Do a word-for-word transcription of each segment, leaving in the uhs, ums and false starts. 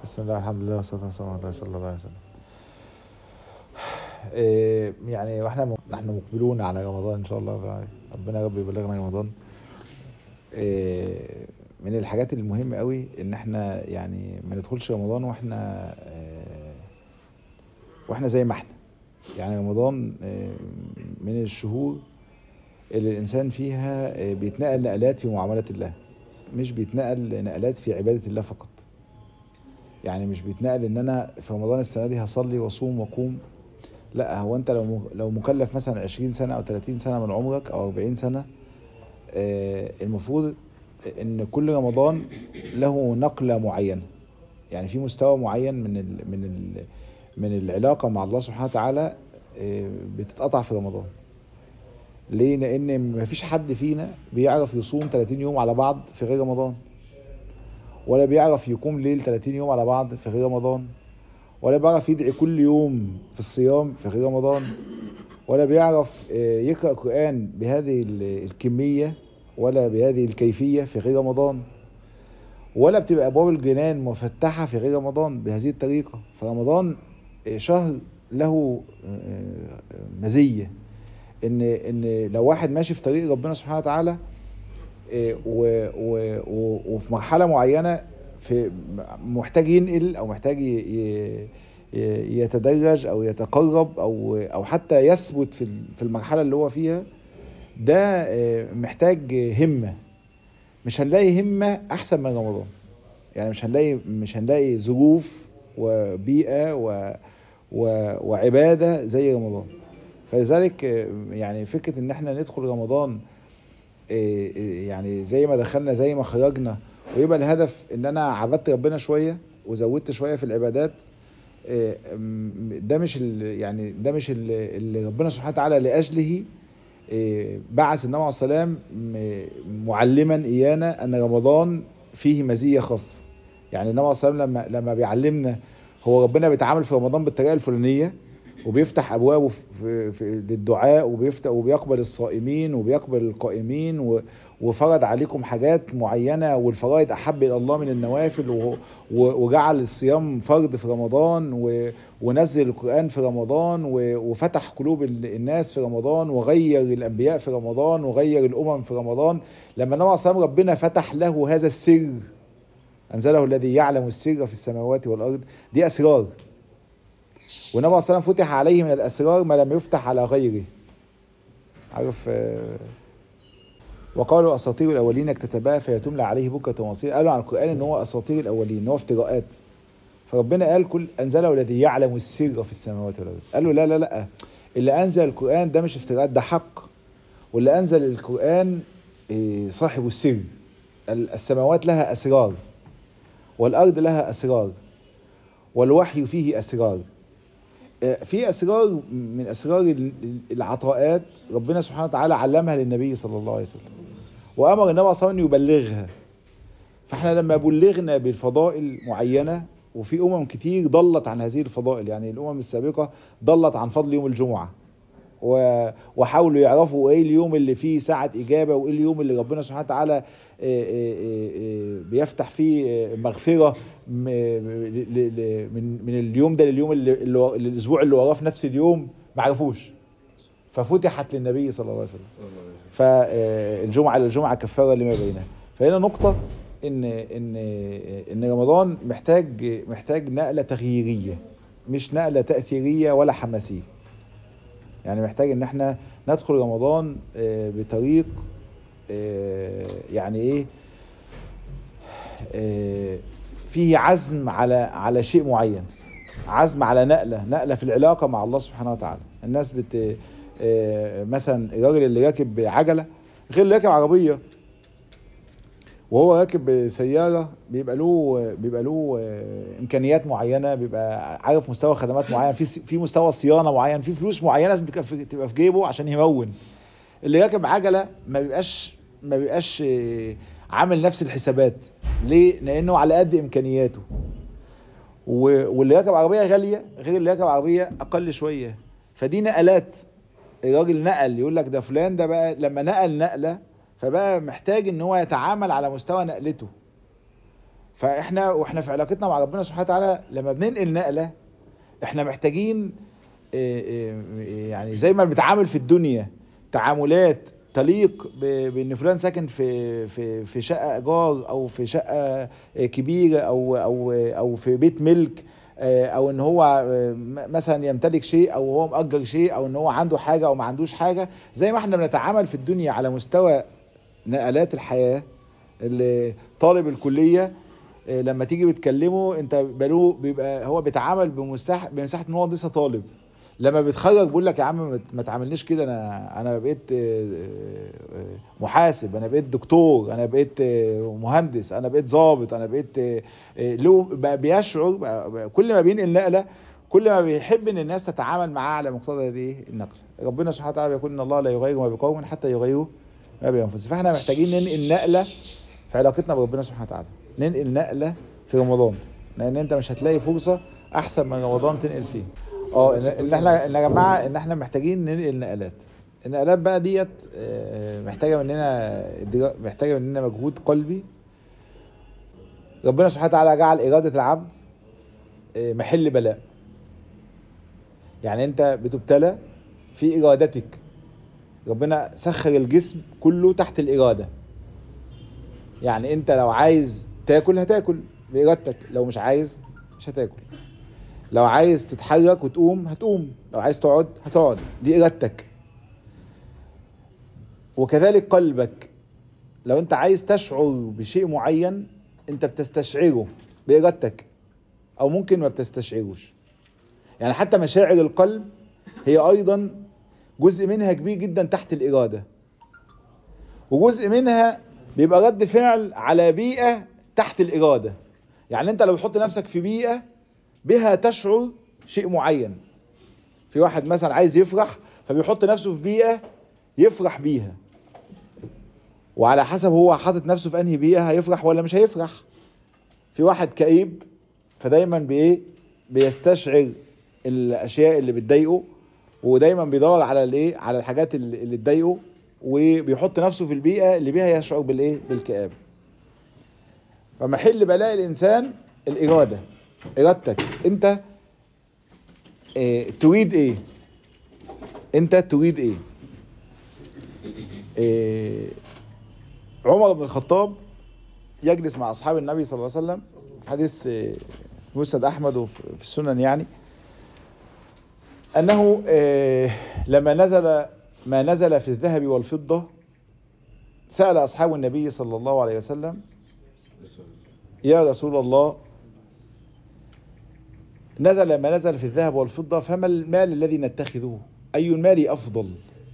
بسم الله، الحمد لله، والصلاة والسلام على رسول الله صلى الله عليه وسلم. إيه يعني واحنا م- نحن مقبلون على رمضان ان شاء الله. ربنا يا رب يبلغنا رمضان. إيه من الحاجات المهمة قوي ان احنا يعني ما ندخلش رمضان واحنا إيه واحنا زي ما احنا. يعني رمضان إيه من الشهور اللي الانسان فيها إيه بيتنقل نقلات في معاملة الله، مش بيتنقل نقلات في عبادة الله فقط. يعني مش بيتنقل ان انا في رمضان السنة دي هصلي واصوم واقوم. لا، هو انت لو لو مكلف مثلا عشرين سنة او تلاتين سنة من عمرك او اربعين سنة، آه، المفروض ان كل رمضان له نقلة معينة. يعني في مستوى معين من ال من ال من العلاقة مع الله سبحانه وتعالى آه، بتتقطع في رمضان. ليه؟ لان مفيش حد فينا بيعرف يصوم تلاتين يوم على بعض في غير رمضان، ولا بيعرف يقوم ليل تلاتين يوم على بعض في غير رمضان، ولا بيعرف يدعي كل يوم في الصيام في غير رمضان، ولا بيعرف يقرأ قرآن بهذه الكمية ولا بهذه الكيفية في غير رمضان، ولا بتبقى أبواب الجنان مفتحة في غير رمضان بهذه الطريقة. فرمضان شهر له مزية إن إن لو واحد ماشي في طريق ربنا سبحانه وتعالى و- و- و- وفي مرحلة معينة، في محتاج ينقل أو محتاج ي- ي- ي- يتدرج أو يتقرب أو أو حتى يثبت في ال- في المرحلة اللي هو فيها، ده آه، محتاج همة. مش هنلاقي همة أحسن من رمضان. يعني مش هنلاقي مش هنلاقي ظروف وبيئة و و وعبادة زي رمضان. فلذلك آه، يعني فكرة إن احنا ندخل رمضان إيه إيه يعني زي ما دخلنا زي ما خرجنا، ويبقى الهدف ان انا عبدت ربنا شويه وزودت شويه في العبادات. إيه، م- ده مش ال يعني ده مش ال- اللي ربنا سبحانه وتعالى لاجله إيه، بعث النبي عليه الصلاه والسلام م- معلما ايانا ان رمضان فيه مزيه خاصه. يعني النبي عليه الصلاه والسلام لما لما بيعلمنا هو ربنا بيتعامل في رمضان بالطريقه الفلانيه، وبيفتح ابوابه في في للدعاء، وبيفتح وبيقبل الصائمين وبيقبل القائمين، و- وفرض عليكم حاجات معينه، والفرائض احب الى الله من النوافل، و- و- وجعل الصيام فرض في رمضان، و- ونزل القران في رمضان، و- وفتح قلوب ال- الناس في رمضان، وغير الانبياء في رمضان، وغير الامم في رمضان. لما النبي صلى الله عليه وسلم ربنا فتح له هذا السر، انزله الذي يعلم السر في السماوات والارض. دي اسرار، والنبي صلى الله عليه وسلم فتح عليه من الاسرار ما لم يفتح على غيره. عارف آه، وقالوا اساطير الاولين اكتتبها فيتملى عليه بكره واصيلا. قالوا عن القران ان هو اساطير الاولين، ان هو افتراءات. فربنا قال كل انزله الذي يعلم السر في السماوات والارض. قالوا لا لا لا، اللي انزل القران ده مش افتراءات، ده حق. واللي انزل القران آه، صاحب السر. السماوات لها اسرار، والارض لها اسرار، والوحي فيه اسرار. في اسرار من اسرار العطاءات ربنا سبحانه وتعالى علمها للنبي صلى الله عليه وسلم، وامر النبي صلى الله عليه وسلم ان يبلغها. فاحنا لما بلغنا بالفضائل معينه، وفي امم كتير ضلت عن هذه الفضائل. يعني الامم السابقه ضلت عن فضل يوم الجمعه، و- وحاولوا يعرفوا ايه اليوم اللي فيه ساعة اجابة، وايه اليوم اللي ربنا سبحانه وتعالى آه، آه، آه، بيفتح فيه آه، مغفرة م- ل- ل- من من اليوم ده لليوم اللي اللي- الاسبوع اللي وراه في نفس اليوم. ما عرفوش، ففتحت للنبي صلى الله عليه وسلم. فالجمعة للجمعة كفارة لما بينها. فهنا نقطة ان ان ان رمضان محتاج محتاج نقلة تغييرية، مش نقلة تأثيرية ولا حماسية. يعني محتاج ان احنا ندخل رمضان آه، بطريق آه، يعني ايه آه، فيه عزم على على شيء معين، عزم على نقلة نقلة في العلاقة مع الله سبحانه وتعالى. الناس بت آه، مثلا الراجل اللي راكب عجلة غير اللي راكب عربية. وهو راكب سيارة بيبقى له بيبقى له آه، إمكانيات معينة، بيبقى عارف مستوى خدمات معين، في في مستوى صيانة معين، في فلوس معينة لازم تبقى في تبقى في جيبه عشان يمون. اللي راكب عجلة ما بيبقاش ما بيبقاش آه، عامل نفس الحسابات. ليه؟ لأنه على قد إمكانياته. و- واللي راكب عربية غالية غير اللي راكب عربية أقل شوية. فدي نقلات. الراجل نقل، يقول لك ده فلان ده بقى لما نقل نقلة، فبقى محتاج ان هو يتعامل على مستوى نقلته. فاحنا واحنا في علاقتنا مع ربنا سبحانه وتعالى لما بننقل نقله احنا محتاجين يعني زي ما بنتعامل في الدنيا تعاملات تليق بان فلان ساكن في في في شقه ايجار او في شقه كبيره او او او في بيت ملك، او ان هو مثلا يمتلك شيء او هو مؤجر شيء او ان هو عنده حاجه او ما عندوش حاجه. زي ما احنا بنتعامل في الدنيا على مستوى نقلات الحياه، اللي طالب الكليه لما تيجي بتكلمه انت بلو بيبقى هو بيتعامل بمساحه بمساحه ان هو لسه طالب. لما بيتخرج بيقول لك يا عم ما تعاملنيش كده، انا انا بقيت محاسب، انا بقيت دكتور، انا بقيت مهندس، انا بقيت ضابط، انا بقيت له. بقى بيشعر بقى كل ما بينقل نقله كل ما بيحب ان الناس تتعامل معاه على مقتضى هذه النقله. ربنا سبحانه وتعالى يقول ان الله لا يغير ما بقوم حتى يغيروا ما بانفسهم. فاحنا محتاجين ننقل نقله في علاقتنا بربنا سبحانه وتعالى، ننقل نقله في رمضان، لان انت مش هتلاقي فرصه احسن من رمضان تنقل فيه. اه ان احنا ان يا جماعه ان احنا محتاجين ننقل نقلات. النقلات بقى ديت محتاجه مننا محتاجه مننا مجهود قلبي. ربنا سبحانه وتعالى جعل اراده العبد محل بلاء. يعني انت بتبتلى في ارادتك، ربنا سخر الجسم كله تحت الاراده. يعني انت لو عايز تاكل هتاكل بارادتك، لو مش عايز مش هتاكل. لو عايز تتحرك وتقوم هتقوم، لو عايز تقعد هتقعد، دي ارادتك. وكذلك قلبك، لو انت عايز تشعر بشيء معين انت بتستشعره بارادتك او ممكن ما بتستشعروش. يعني حتى مشاعر القلب هي ايضا جزء منها كبير جدا تحت الاراده، وجزء منها بيبقى رد فعل على بيئه تحت الاراده. يعني انت لو تحط نفسك في بيئه بها تشعر شيء معين، في واحد مثلا عايز يفرح فبيحط نفسه في بيئة يفرح بيها، وعلى حسب هو حاطط نفسه في انهي بيئة هيفرح ولا مش هيفرح. في واحد كئيب فدايما بايه بيستشعر الاشياء اللي بتضايقه، ودايما بيدور على الايه على الحاجات اللي تضايقه، وبيحط نفسه في البيئة اللي بيها يشعر بالايه بالكآبة. فمحل بلاء الانسان الارادة، ارادتك انت اه تريد ايه، انت تريد ايه. اه عمر بن الخطاب يجلس مع اصحاب النبي صلى الله عليه وسلم، حديث اه في مسند احمد وفي السنن، يعني انه اه لما نزل ما نزل في الذهب والفضة سأل اصحاب النبي صلى الله عليه وسلم يا رسول الله نزل ما نزل في الذهب والفضة فما المال الذي نتخذه، أي المال أفضل؟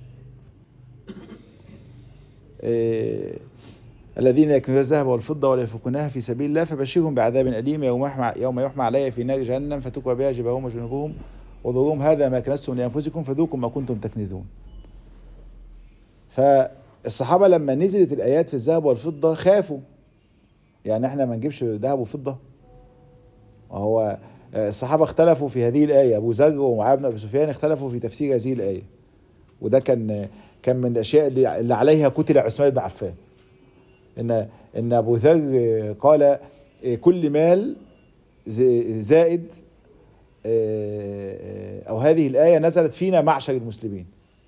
إيه الذين يكنزون الذهب والفضة ولا ينفقونها في سبيل الله فبشرهم بعذاب أليم يوم يحمى يوم يحمى عليها في نار جهنم فتكوى بها جباههم وجنوبهم وظهورهم هذا ما كنزتم لأنفسكم فذوقوا ما كنتم تكنزون. فالصحابة لما نزلت الآيات في الذهب والفضة خافوا، يعني احنا ما نجيبش ذهب وفضة. وهو الصحابة اختلفوا في هذه الآية، أبو ذر ومعاذ بن أبي سفيان اختلفوا في تفسير هذه الآية، وده كان كان من الأشياء اللي, اللي عليها قتل عثمان بن عفان. إن إن أبو ذر قال كل مال زائد، أو هذه الآية نزلت فينا معشر المسلمين.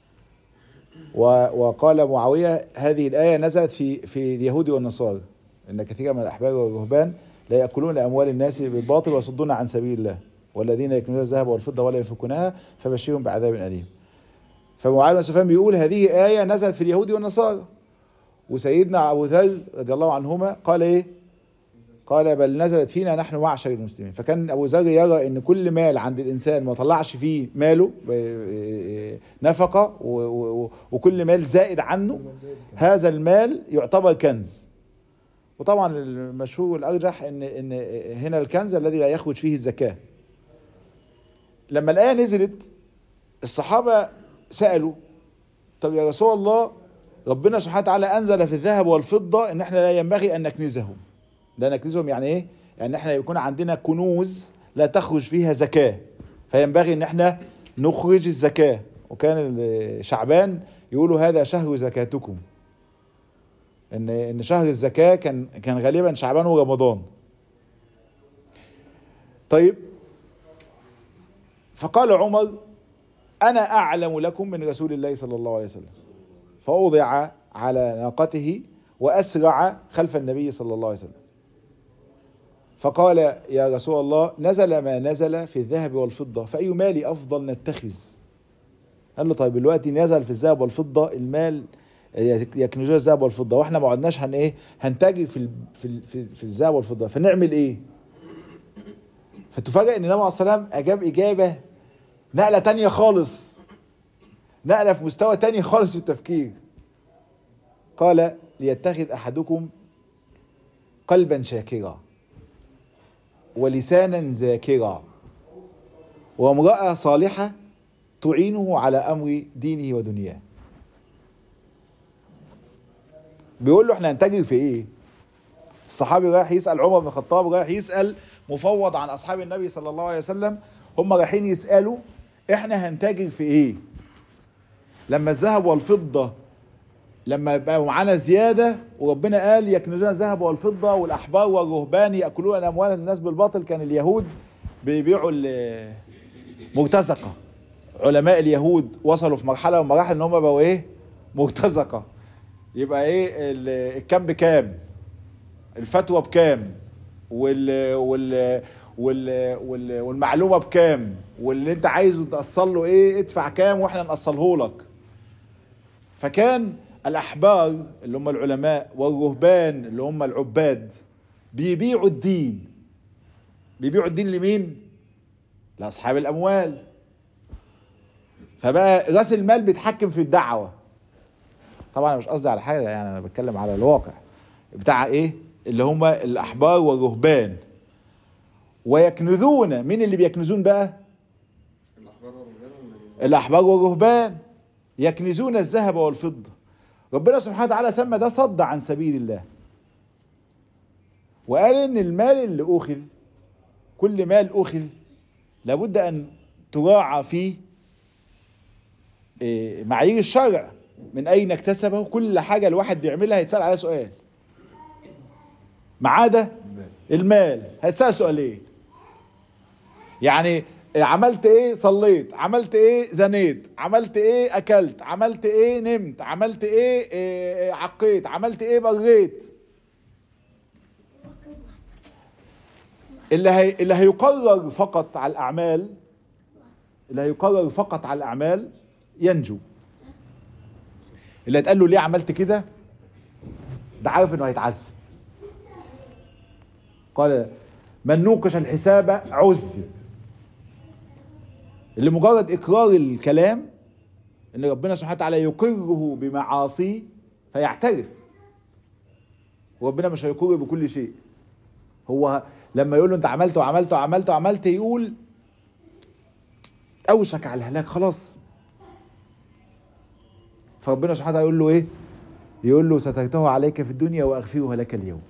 وقال معاوية هذه الآية نزلت في في اليهود والنصارى، إن كثيرا من الأحبار والرهبان لا يأكلون أموال الناس بالباطل ويصدون عن سبيل الله والذين يكنزون الذهب والفضة ولا ينفقونها فبشرهم بعذاب أليم. فمعاذ بن سفيان بيقول هذه آية نزلت في اليهود والنصارى، وسيدنا أبو ذر رضي الله عنهما قال إيه؟ قال بل نزلت فينا نحن معشر المسلمين. فكان أبو ذر يرى إن كل مال عند الإنسان ما طلعش فيه ماله نفقة، وكل مال زائد عنه هذا المال يعتبر كنز. وطبعا المشهور والارجح ان ان هنا الكنز الذي لا يخرج فيه الزكاه. لما الايه نزلت الصحابه سالوا طب يا رسول الله ربنا سبحانه وتعالى انزل في الذهب والفضه ان احنا لا ينبغي ان نكنزهم. لا نكنزهم يعني ايه؟ يعني احنا يكون عندنا كنوز لا تخرج فيها زكاه، فينبغي ان احنا نخرج الزكاه. وكان شعبان يقولوا هذا شهر زكاتكم، ان ان شهر الزكاه كان كان غالبا شعبان ورمضان، طيب، فقال عمر: أنا أعلم لكم من رسول الله صلى الله عليه وسلم. فوضع على ناقته وأسرع خلف النبي صلى الله عليه وسلم. فقال: يا رسول الله، نزل ما نزل في الذهب والفضة، فأي مال أفضل نتخذ؟ قال له: طيب دلوقتي نزل في الذهب والفضة، المال يكنزون الذهب والفضة، واحنا ما عدناش هن ايه هنتاجر في ال في ال في, في الذهب والفضة، فنعمل ايه؟ فتفاجئ ان النبي عليه الصلاة والسلام اجاب اجابة نقلة تانية خالص، نقلة في مستوى تاني خالص في التفكير. قال: ليتخذ احدكم قلبا شاكرا ولسانا ذاكرا وامرأة صالحة تعينه على امر دينه ودنياه. بيقول له: احنا هنتاجر في ايه؟ الصحابي رايح يسأل عمر بن الخطاب، رايح يسأل مفوض عن اصحاب النبي صلى الله عليه وسلم، هم رايحين يسألوا احنا هنتاجر في ايه؟ لما الذهب والفضة لما بقوا معانا زيادة، وربنا قال يكنزون الذهب والفضة والأحبار والرهبان يأكلون أموال الناس بالباطل، كان اليهود بيبيعوا المرتزقة. علماء اليهود وصلوا في مرحلة من مراحل ان هم بقوا ايه؟ مرتزقة. يبقى ايه الكام بكام، الفتوى بكام، وال وال وال وال والمعلومة بكام، واللي انت عايزه تأصل له ايه ادفع كام واحنا نأصله لك. فكان الأحبار اللي هم العلماء والرهبان اللي هم العباد بيبيعوا الدين. بيبيعوا الدين لمين؟ لأصحاب الأموال. فبقى راس المال بيتحكم في الدعوة. طبعا أنا مش قصدي على حاجة، يعني أنا بتكلم على الواقع بتاع إيه اللي هم الأحبار والرهبان. ويكنزون، مين اللي بيكنزون بقى؟ الأحبار والرهبان يكنزون الذهب والفضة. ربنا سبحانه وتعالى سمى ده صد عن سبيل الله، وقال ان المال اللي اخذ، كل مال اخذ لابد ان تراعى فيه معايير الشرع، من اين اكتسبه. كل حاجة الواحد بيعملها هيتسأل عليها سؤال، ما عدا المال هيتسأل سؤالين. يعني عملت ايه؟ صليت. عملت ايه؟ زنيت. عملت ايه؟ اكلت. عملت ايه؟ نمت. عملت ايه؟ إيه عقيت. عملت ايه؟ بريت. اللي هي اللي هيقرر فقط على الاعمال، اللي هيقرر فقط على الاعمال ينجو. اللي هيتقال له ليه عملت كده ده عارف انه هيتعذب. قال: من نوقش الحساب عذب. اللي مجرد اقرار الكلام ان ربنا سبحانه وتعالى يقره بمعاصيه فيعترف، وربنا مش هيقر بكل شيء. هو لما يقول له انت عملت وعملت وعملت وعملت يقول اوشك على الهلاك خلاص. فربنا سبحانه وتعالى يقول له ايه؟ يقول له: سترته عليك في الدنيا واغفرها لك اليوم.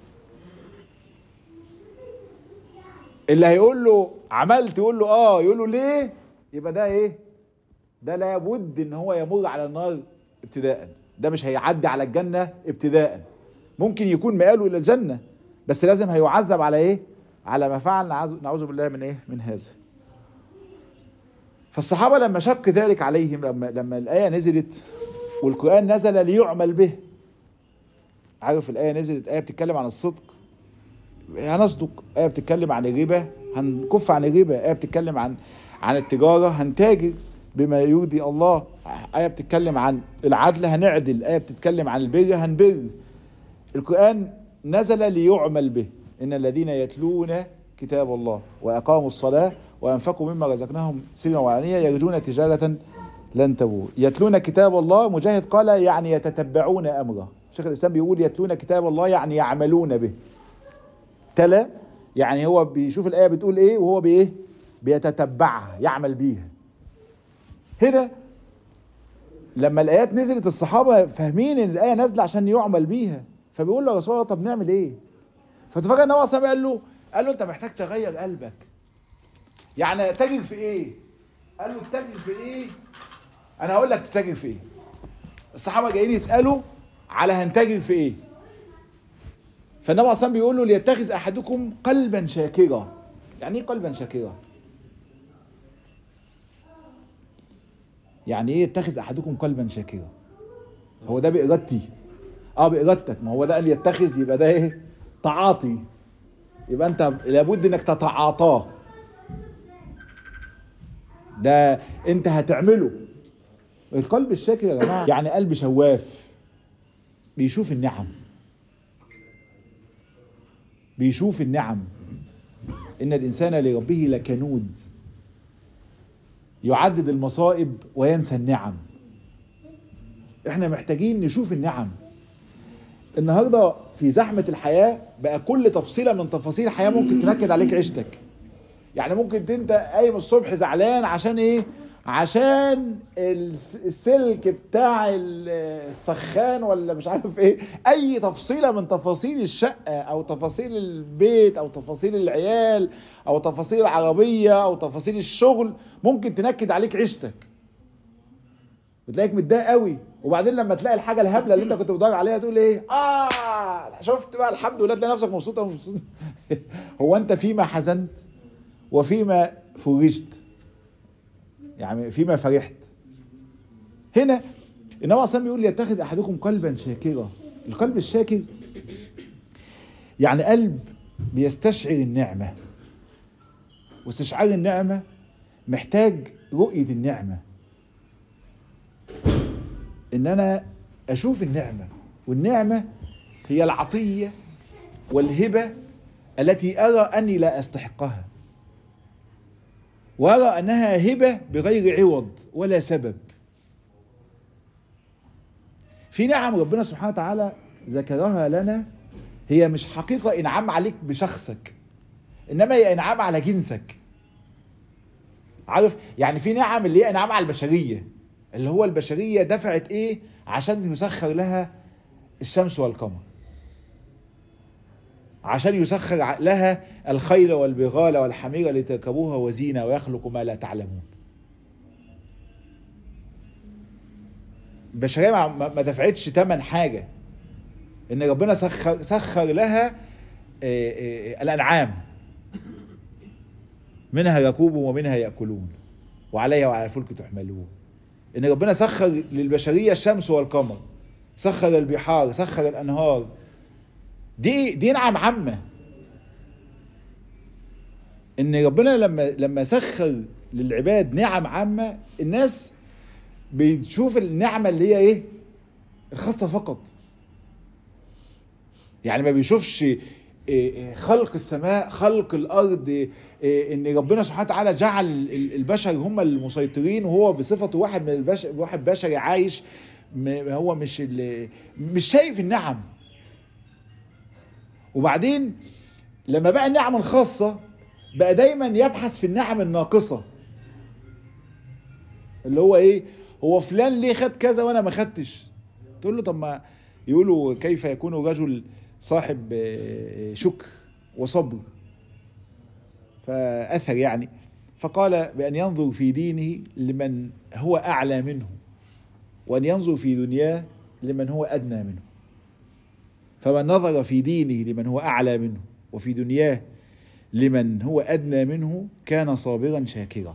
اللي هيقول له عملت يقول له اه، يقول له ليه؟ يبقى ده ايه؟ ده لابد ان هو يمر على النار ابتداء، ده مش هيعدي على الجنة ابتداء. ممكن يكون مآله الى الجنة، بس لازم هيعذب على ايه؟ على ما فعل. نعوذ بالله من ايه؟ من هذا. فالصحابة لما شق ذلك عليهم، لما لما الآية نزلت والقرآن نزل ليعمل به. عارف الآية نزلت آية بتتكلم عن الصدق، هنصدق. آية بتتكلم عن الربا، هنكف عن الربا. آية بتتكلم عن عن التجارة، هنتاجر بما يرضي الله. آية بتتكلم عن العدل، هنعدل. آية بتتكلم عن البر، هنبر. القرآن نزل ليعمل به. إن الذين يتلون كتاب الله وأقاموا الصلاة وأنفقوا مما رزقناهم سرا وعلانية يرجون تجارة لن تبور. يتلون كتاب الله، مجاهد قال يعني يتتبعون أمره. شيخ الإسلام بيقول يتلون كتاب الله يعني يعملون به. تلا يعني هو بيشوف الآية بتقول إيه وهو بإيه؟ بيتتبعها، يعمل بيها. هنا لما الآيات نزلت الصحابة فاهمين إن الآية نازلة عشان يعمل بيها، فبيقول له يا رسول الله طب نعمل إيه؟ فتفاجأ النبي صلى الله عليه وسلم قال له قال له أنت محتاج تغير قلبك. يعني تاجر في إيه؟ قال له تتاجر في إيه؟ أنا هقول لك تتاجر في إيه. الصحابة جايين يسألوا على هنتاجر في إيه؟ فالنبي صلى الله عليه وسلم بيقول له ليتخذ أحدكم قلبا شاكرا. يعني ايه قلبا شاكرا؟ يعني ايه يتخذ احدكم قلبا شاكرا؟ هو ده بإرادتي؟ اه بإرادتك، ما هو ده قال يتخذ، يبقى ده ايه؟ تعاطي، يبقى انت لابد انك تتعاطاه، ده انت هتعمله. القلب الشاكر يا جماعه يعني قلب شواف، بيشوف النعم، بيشوف النعم. ان الانسان لربه لكنود، يعدد المصائب وينسى النعم. احنا محتاجين نشوف النعم. النهارده في زحمه الحياه بقى كل تفصيله من تفاصيل الحياه ممكن تنكد عليك عيشتك. يعني ممكن انت قايم الصبح زعلان عشان ايه؟ عشان السلك بتاع السخان ولا مش عارف ايه، اي تفصيلة من تفاصيل الشقة او تفاصيل البيت او تفاصيل العيال او تفاصيل العربية او تفاصيل الشغل ممكن تنكد عليك عيشتك، بتلاقيك متضايق قوي. وبعدين لما تلاقي الحاجة الهبلة اللي انت كنت بتدور عليها تقول ايه؟ اه شفت بقى الحمد لله، تلاقي نفسك مبسوط او مبسوط. هو انت فيما حزنت وفيما فرجت، يعني فيما فرحت. هنا النبي اصلا بيقول يتخذ احدكم قلبا شاكرا. القلب الشاكر يعني قلب بيستشعر النعمة، واستشعار النعمة محتاج رؤية النعمة، ان انا اشوف النعمة. والنعمة هي العطية والهبة التي ارى اني لا استحقها، وارى انها هبة بغير عوض ولا سبب. في نعم ربنا سبحانه وتعالى ذكرها لنا، هي مش حقيقة انعام عليك بشخصك، انما هي انعام على جنسك. عارف يعني في نعم اللي هي انعام على البشرية، اللي هو البشرية دفعت ايه عشان يسخر لها الشمس والقمر، عشان يسخر لها الخيل والبغال والحمير لتركبوها وزينة ويخلق ما لا تعلمون. البشرية ما دفعتش تمن حاجة، ان ربنا سخر, سخر لها الانعام، منها يركوبون ومنها يأكلون وعليها وعلى الفلك تحملون. ان ربنا سخر للبشرية الشمس والقمر، سخر البحار، سخر الانهار. دي دي نعم عامة. ان ربنا لما لما سخر للعباد نعم عامة، الناس بتشوف النعمة اللي هي ايه؟ الخاصة فقط. يعني ما بيشوفش خلق السماء، خلق الارض، ان ربنا سبحانه وتعالى جعل البشر هم المسيطرين، وهو بصفته واحد من البشر، واحد بشري عايش، هو مش مش شايف النعم. وبعدين لما بقى النعم الخاصة بقى دايما يبحث في النعم الناقصة، اللي هو ايه؟ هو فلان ليه خد كذا وانا ما خدتش؟ تقول له طب ما يقولوا كيف يكون رجل صاحب شكر وصبر، فأثر يعني. فقال بأن ينظر في دينه لمن هو أعلى منه، وأن ينظر في دنياه لمن هو أدنى منه. فمن نظر في دينه لمن هو أعلى منه وفي دنياه لمن هو أدنى منه كان صابرا شاكرا،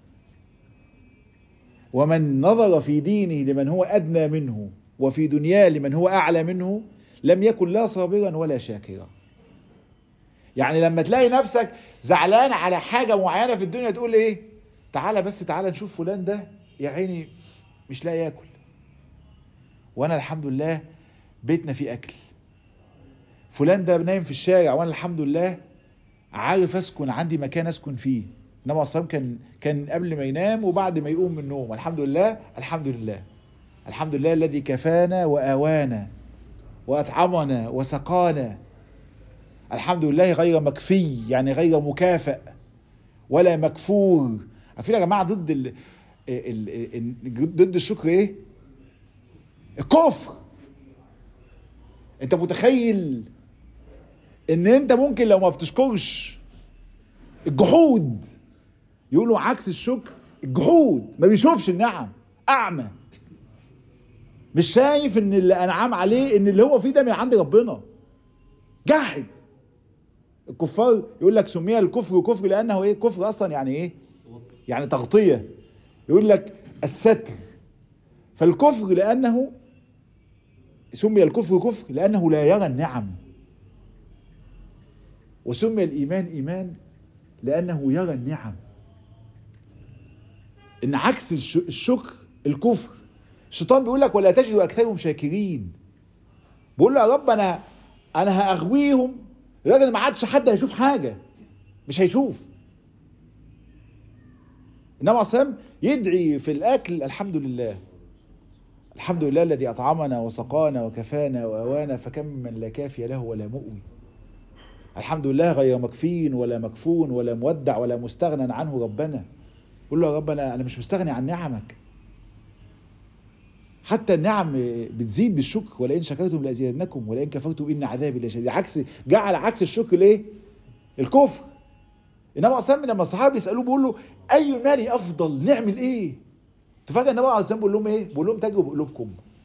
ومن نظر في دينه لمن هو أدنى منه وفي دنياه لمن هو أعلى منه لم يكن لا صابرا ولا شاكرا. يعني لما تلاقي نفسك زعلان على حاجة معينة في الدنيا تقول ايه؟ تعالى بس تعالى نشوف فلان ده يا عيني مش لاقي ياكل، وانا الحمد لله بيتنا فيه اكل. فلان ده نايم في الشارع وانا الحمد لله عارف اسكن، عندي مكان اسكن فيه. انما اصلا كان كان قبل ما ينام وبعد ما يقوم من النوم الحمد لله الحمد لله الحمد لله الذي كفانا وآوانا وأطعمنا وسقانا. الحمد لله غير مكفي، يعني غير مكافئ ولا مكفور. عارفين يا جماعة ضد ال... ال... ال... ضد الشكر ايه؟ الكفر. انت متخيل ان انت ممكن لو ما بتشكرش الجحود؟ يقولوا عكس الشكر الجحود، ما بيشوفش النعم، اعمى، مش شايف ان اللي انعام عليه ان اللي هو فيه ده من عند ربنا، جاحد. الكفار يقول لك سمي الكفر كفر لانه ايه؟ كفر اصلا يعني ايه؟ يعني تغطية. يقول لك الستر. فالكفر لانه سمي الكفر كفر لانه لا يرى النعم، وسمي الايمان ايمان لانه يرى النعم. ان عكس الشكر الكفر. الشيطان بيقول لك ولا تجد اكثرهم شاكرين. بيقول له يا رب انا انا هاغويهم لدرجه ما عادش حد هيشوف حاجه، مش هيشوف. انما اصلا يدعي في الاكل الحمد لله، الحمد لله الذي اطعمنا وسقانا وكفانا واوانا فكم من لا كافي له ولا مؤوي. الحمد لله غير مكفين ولا مكفون ولا مودع ولا مستغنى عنه ربنا. قول له يا رب انا انا مش مستغني عن نعمك. حتى النعم بتزيد بالشكر، ولئن شكرتم لازيدنكم ولئن كفرتم ان عذابي لشديد. عكس جعل عكس الشكر الايه؟ الكفر. انما اصلا لما الصحابه بيسالوه بيقول له اي مالي افضل، نعمل ايه؟ تفاجئ النبي عليه الصلاه والسلام بيقول لهم ايه؟ بيقول لهم تجوا بقلوبكم.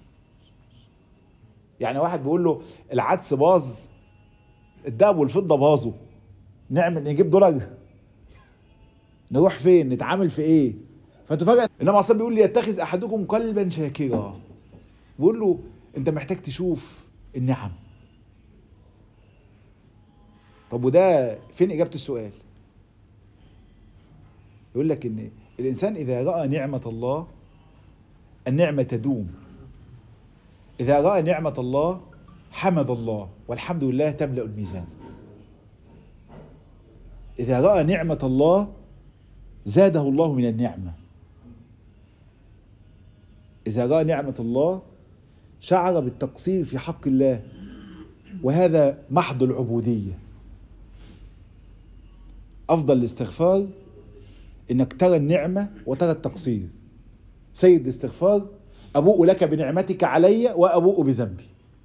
يعني واحد بيقول له العدس باظ، الذهب والفضه باظوا، نعمل نجيب دولار؟ نروح فين؟ نتعامل في ايه؟ فتفاجئ انما اصلا بيقول لي يتخذ احدكم قلبا شاكرا. بيقول له انت محتاج تشوف النعم. طب وده فين اجابه السؤال؟ يقول لك ان الانسان اذا راى نعمه الله، النعمه تدوم. اذا راى نعمه الله حمد الله، والحمد لله تملا الميزان. اذا راى نعمه الله زاده الله من النعمه. إذا رأى نعمة الله شعر بالتقصير في حق الله، وهذا محض العبودية. أفضل الاستغفار إنك ترى النعمة وترى التقصير. سيد الاستغفار أبوء لك بنعمتك علي وأبوء بذنبي.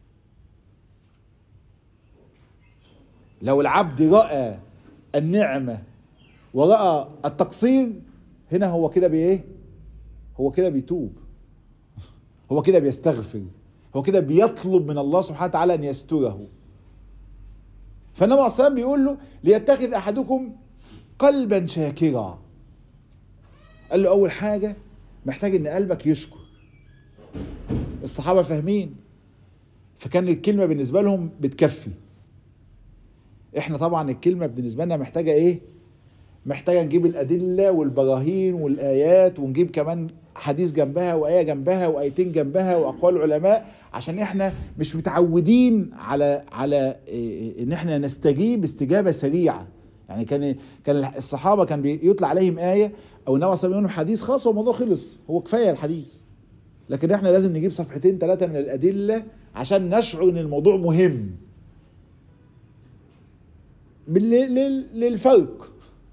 لو العبد رأى النعمة ورأى التقصير، هنا هو كده بإيه؟ هو كده بيتوب، هو كده بيستغفر، هو كده بيطلب من الله سبحانه وتعالى ان يستره. فالنبي اصلا بيقول له ليتخذ احدكم قلبا شاكرا. قال له اول حاجه محتاج ان قلبك يشكر. الصحابه فاهمين، فكان الكلمه بالنسبه لهم بتكفي. احنا طبعا الكلمه بالنسبه لنا محتاجه ايه؟ محتاجه نجيب الادله والبراهين والايات، ونجيب كمان حديث جنبها وايه جنبها وايتين جنبها واقوال العلماء، عشان احنا مش متعودين على على ان احنا نستجيب استجابه سريعه. يعني كان كان الصحابه كان بيطلع عليهم ايه او النبي صلى الله عليه وسلم حديث، خلاص هو الموضوع خلص، هو كفايه الحديث. لكن احنا لازم نجيب صفحتين ثلاثه من الادله عشان نشعر ان الموضوع مهم للفرق.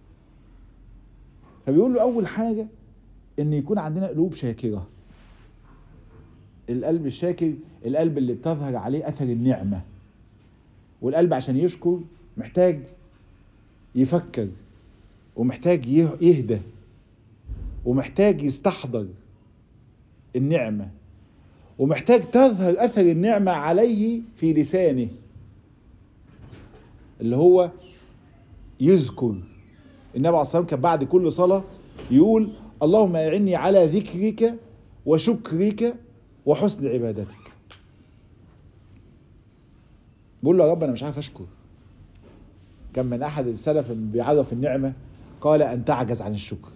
فبيقول له اول حاجه ان يكون عندنا قلوب شاكره. القلب الشاكر القلب اللي بتظهر عليه اثر النعمه. والقلب عشان يشكر محتاج يفكر، ومحتاج يهدى، ومحتاج يستحضر النعمه، ومحتاج تظهر اثر النعمه عليه في لسانه، اللي هو يذكر. النبي عليه الصلاه والسلام كان بعد كل صلاه يقول اللهم اعني على ذكرك وشكرك وحسن عبادتك. بقول له يا رب انا مش عارف اشكر. كان من احد السلف بيعرف النعمه قال ان تعجز عن الشكر.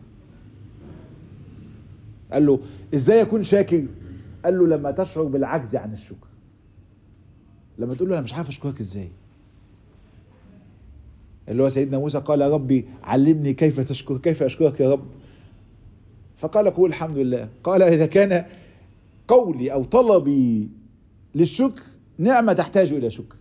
قال له ازاي اكون شاكر؟ قال له لما تشعر بالعجز عن الشكر. لما تقول له انا مش عارف اشكرك ازاي، اللي هو سيدنا موسى قال يا ربي علمني كيف تشكر، كيف اشكرك يا رب؟ فقال قول الحمد لله. قال اذا كان قولي او طلبي للشكر نعمه تحتاج الى شكر.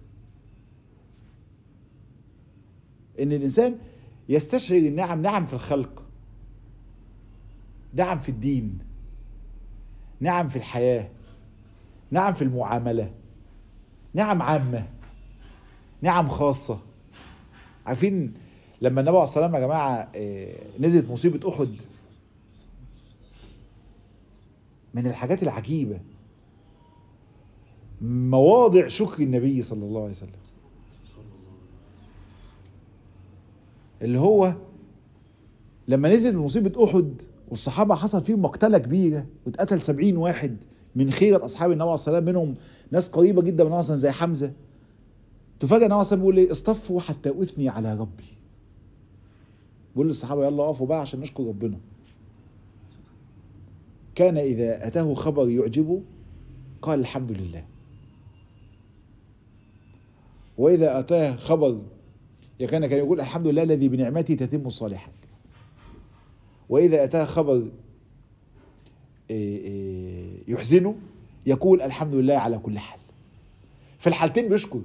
ان الانسان يستشعر النعم، نعم في الخلق، نعم في الدين، نعم في الحياه، نعم في المعامله، نعم عامه، نعم خاصه. عارفين لما النبي عليه الصلاه والسلام يا جماعه نزلت مصيبه احد، من الحاجات العجيبه مواضع شكر النبي صلى الله عليه وسلم. اللي هو لما نزل مصيبة أحد والصحابة حصل فيهم مقتلة كبيرة واتقتل سبعين واحد من خيرة أصحاب النبي عليه الصلاة والسلام، منهم ناس قريبة جدا من مثلا زي حمزة. تفاجأ النبي عليه الصلاة والسلام بيقول إيه؟ اصطفوا حتى أثني على ربي. بيقول للصحابة يلا اقفوا بقى عشان نشكر ربنا. كان إذا أتاه خبر يعجبه قال الحمد لله، وإذا أتاه خبر كان كان يقول الحمد لله الذي بنعمته تتم الصالحات، وإذا أتاه خبر يحزنه يقول الحمد لله على كل حال. في الحالتين بيشكر،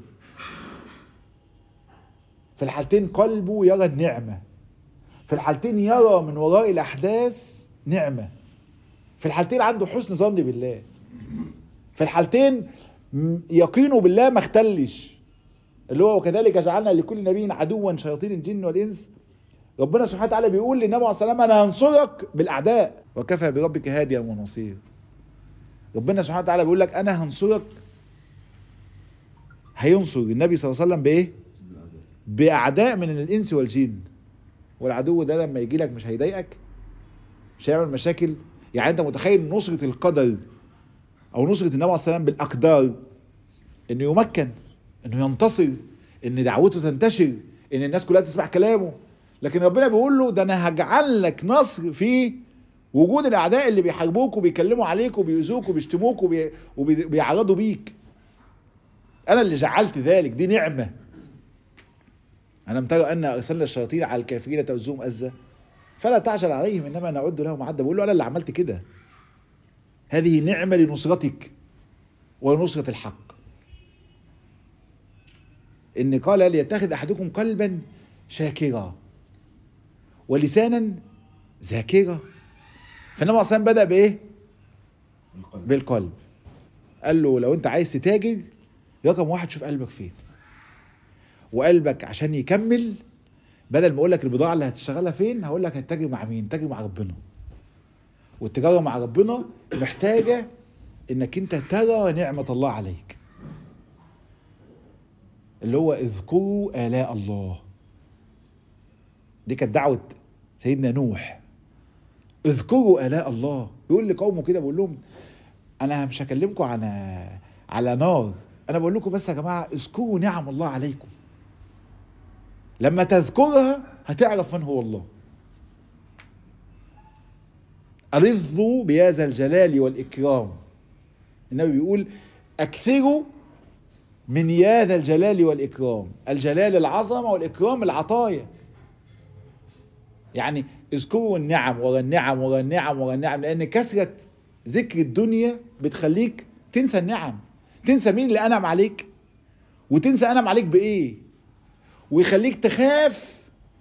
في الحالتين قلبه يرى النعمة، في الحالتين يرى من وراء الأحداث نعمة، في الحالتين عنده حسن ظن بالله، في الحالتين يقينه بالله ما اختلش، اللي هو وكذلك جعلنا لكل نبي عدوا شياطين الجن والإنس. ربنا سبحانه وتعالى بيقول للنبي عليه الصلاة والسلام أنا هنصرك بالأعداء وكفى بربك هاديا ونصير. ربنا سبحانه وتعالى بيقول لك أنا هنصرك، هينصر النبي صلى الله عليه وسلم بإيه؟ بأعداء من الإنس والجن. والعدو ده لما يجي لك مش هيضايقك، مش هيعمل مشاكل. يعني أنت متخيل نصرة القدر أو نصرة النبي عليه الصلاة والسلام بالأقدار، إنه يمكن، إنه ينتصر، إن دعوته تنتشر، إن الناس كلها تسمع كلامه. لكن ربنا بيقول له ده أنا هجعل لك نصر في وجود الأعداء اللي بيحاربوك وبيكلموا عليك وبيؤذوك وبيشتموك وبي... وبيعرضوا بيك. أنا اللي جعلت ذلك، دي نعمة. ألم ترى أن أرسلنا الشياطين على الكافرين تؤذوهم أذى فلا تعجل عليهم إنما نعد لهم عدا. بقول له أنا اللي عملت كده، هذه نعمة لنصرتك ونصرة الحق. إن قال ليتخذ أحدكم قلبا شاكرا ولسانا ذاكرا. فالنبي صلى الله عليه وسلم بدأ بإيه؟ بالقلب. قال له لو أنت عايز تتاجر رقم واحد شوف قلبك فين، وقلبك عشان يكمل بدل ما اقول لك البضاعه اللي هتشتغلها فين هقول لك هتتاجر مع مين؟ تاجر مع ربنا. والتجاره مع ربنا محتاجه انك انت ترى نعمه الله عليك، اللي هو اذكروا آلاء الله. دي كانت دعوه سيدنا نوح، اذكروا آلاء الله. يقول لقومه كده بيقول لهم انا مش هكلمكم على على نار، انا بقول لكم بس يا جماعه اذكروا نعم الله عليكم. لما تذكرها هتعرف من هو الله. ألظوا بهذا الجلال والإكرام. النبي بيقول أكثروا من هذا الجلال والإكرام. الجلال العظمة والإكرام العطايا. يعني اذكروا النعم ورا النعم ورا النعم ورا النعم، لأن كثرة ذكر الدنيا بتخليك تنسى النعم، تنسى مين اللي أنعم عليك، وتنسى أنعم عليك بإيه، ويخليك تخاف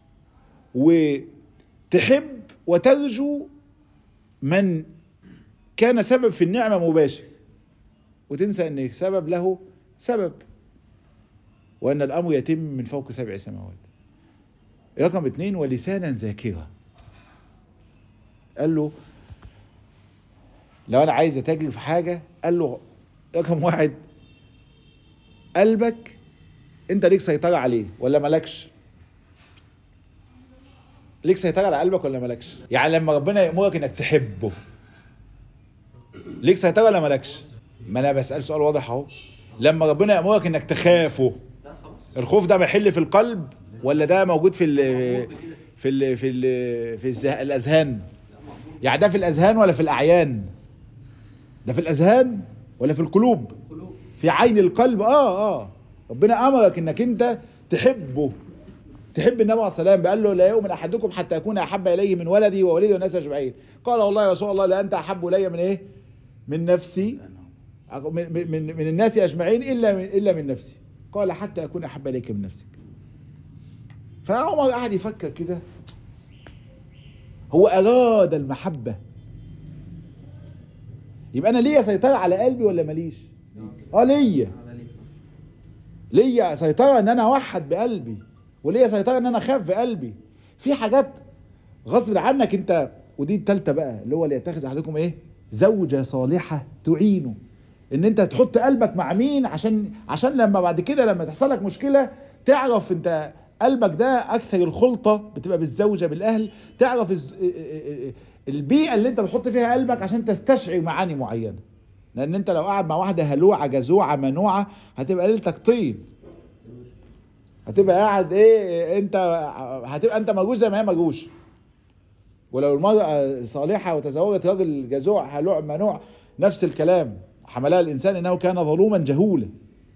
وتحب وترجو من كان سبب في النعمة مباشر، وتنسى أن سبب له سبب، وأن الأمر يتم من فوق سبع سماوات. رقم اتنين ولسانا ذاكرا. قال له لو أنا عايز أتاجر في حاجة، قال له رقم واحد قلبك انت ليك سيطرة عليه ولا مالكش؟ ليك سيطرة على قلبك ولا مالكش؟ يعني لما ربنا يأمرك انك تحبه ليك سيطرة ولا مالكش؟ ما انا بسأل سؤال واضح اهو. لما ربنا يأمرك انك تخافه، الخوف ده محل في القلب ولا ده موجود في ال في ال في ال في الزه... الاذهان؟ يعني ده في الاذهان ولا في الاعيان؟ ده في الاذهان ولا في القلوب؟ في عين القلب. اه اه ربنا امرك انك انت تحبه، تحب النبي عليه الصلاه والسلام. قال له لا يؤمن احدكم حتى اكون احب اليه من ولدي ووالدي والناس اجمعين. قال والله يا رسول الله لا انت احب الي من ايه؟ من نفسي، من من من الناس اجمعين الا من الا من نفسي. قال حتى اكون احب اليك من نفسك. فعمر قعد يفكر كده، هو اراد المحبه، يبقى انا ليا سيطره على قلبي ولا ماليش؟ اه ليا ليا سيطرة ان انا اوحد بقلبي، وليا سيطرة ان انا اخاف بقلبي. في حاجات غصب عنك انت، ودي التالتة بقى اللي هو ليتخذ احدكم ايه؟ زوجة صالحة تعينه. ان انت تحط قلبك مع مين عشان عشان لما بعد كده لما تحصل لك مشكلة تعرف انت قلبك ده اكثر الخلطه بتبقى بالزوجه بالاهل، تعرف البيئه اللي انت بتحط فيها قلبك عشان تستشعر معاني معينه. لان انت لو قاعد مع واحده هلوعه جزوعه منوعه هتبقى ليلتك طين، هتبقى قاعد ايه انت، هتبقى انت مجوز زي ما هي مجوش. ولو المرأة صالحة وتزوجت راجل جزوع هلوع منوع نفس الكلام، حملها الإنسان إنه كان ظلوما جهولا.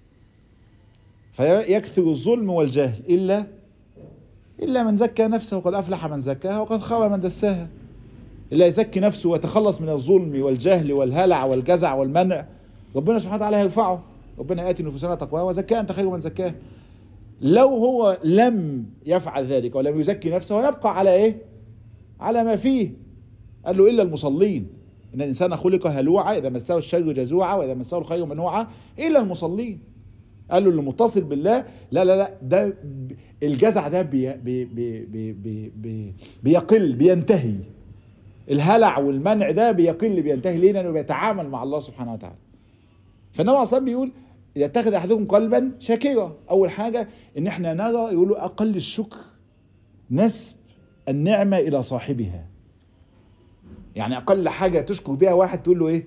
فيكثر الظلم والجهل إلا إلا من زكى نفسه وقد أفلح من زكاها وقد خاب من دساها. إلا يزكي نفسه ويتخلص من الظلم والجهل والهلع والجزع والمنع، ربنا سبحانه وتعالى هيرفعه. ربنا آتي نفوسنا تقواها وزكاها أنت خير من زكاها. لو هو لم يفعل ذلك ولم يزكي نفسه هيبقى على إيه؟ على ما فيه. قال له إلا المصلين، إن الإنسان خلق هلوعا إذا مسه الشر جزوعا وإذا مسه الخير منوعا إلا المصلين. قال له اللي متصل بالله لا لا لا ده الجزع ده بي بي بي بي بي بي بيقل بينتهي، الهلع والمنع ده بيقل بينتهي. ليه؟ لأنه بيتعامل مع الله سبحانه وتعالى. فالنبي أصلا بيقول إذا اتخذ أحدكم قلبا شاكرا، أول حاجة إن إحنا نرى يقولوا أقل الشكر نسب النعمة إلى صاحبها. يعني أقل حاجة تشكر بيها واحد تقول له إيه؟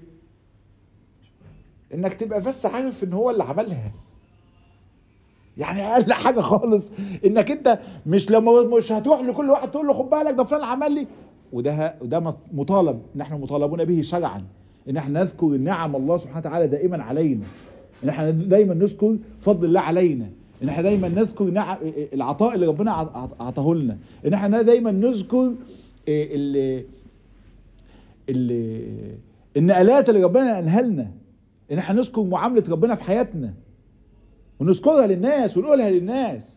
إنك تبقى بس عارف إن هو اللي عملها. يعني أقل حاجة خالص إنك أنت مش لما مش هتروح لكل واحد تقول له خد بالك ده فلان عمل لي. وده وده مطالب، نحن مطالبون به شرعا، إن إحنا نذكر النعم الله سبحانه وتعالى دائما علينا، إن إحنا دايما نذكر فضل الله علينا، إن إحنا دايما نذكر نعم العطاء اللي ربنا أعطاه لنا، إن إحنا دايما نذكر ال ال النقلات اللي ربنا أنهى لنا، إن إحنا نذكر معاملة ربنا في حياتنا ونذكرها للناس ونقولها للناس.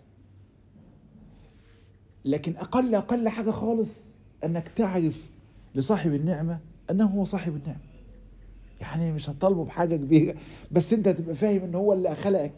لكن أقل أقل حاجة خالص أنك تعرف لصاحب النعمة أنه هو صاحب النعمة. يعني مش هتطالبه بحاجة كبيرة، بس أنت تبقى فاهم أنه هو اللي خلقك،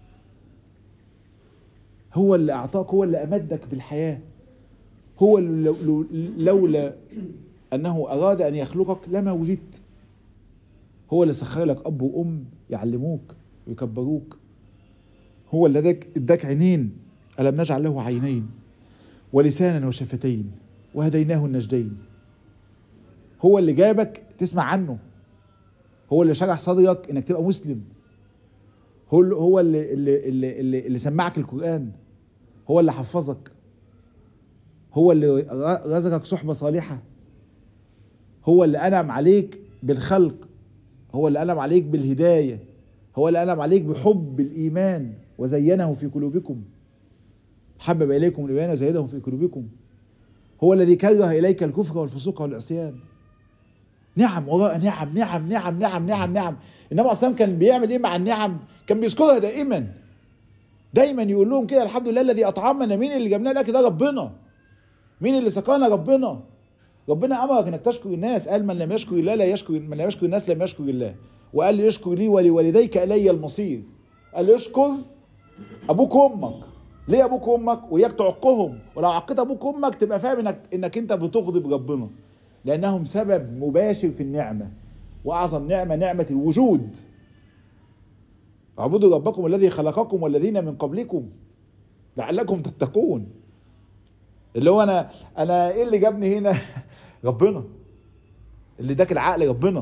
هو اللي أعطاك، هو اللي أمدك بالحياة، هو اللي لولا أنه أراد أن يخلقك لما وجدت، هو اللي سخر لك أب وأم يعلموك ويكبروك، هو اللي اداك عينين ألم نجعل له عينين ولسانا وشفتين وهديناه النجدين، هو اللي جابك تسمع عنه، هو اللي شرح صدرك انك تبقى مسلم، هو هو اللي اللي اللي, اللي, اللي سمعك القرآن، هو اللي حفظك، هو اللي رزقك صحبة صالحة، هو اللي أنعم عليك بالخلق، هو اللي أنعم عليك بالهداية، هو اللي أنعم عليك بحب الإيمان وزينه في قلوبكم، حبب إليكم الإيمان وزينه في قلوبكم، هو الذي كره إليك الكفر والفسوق والعصيان. نعم وراء نعم نعم نعم نعم نعم نعم. النبي أصلا كان بيعمل إيه مع النعم؟ كان بيذكرها دائما دايما، يقول لهم كده الحمد لله الذي أطعمنا. مين اللي جابنا لك ده؟ ربنا. مين اللي سقانا؟ ربنا. ربنا أمرك إنك تشكر الناس، قال من لم يشكر الله لا يشكر، من لم يشكر الناس لم يشكر الله، وقال لي اشكر لي ولوالديك إلي المصير. قال لي اشكر أبوك وأمك. ليه أبوك وأمك؟ وإياك تعقهم، ولو عقيت أبوك وأمك تبقى فاهم إنك إنك أنت بتغضب ربنا، لأنهم سبب مباشر في النعمة، وأعظم نعمة نعمة الوجود. اعبدوا ربكم الذي خلقكم والذين من قبلكم لعلكم تتقون. اللي هو أنا أنا إيه اللي جابني هنا؟ ربنا. اللي اداك العقل ربنا.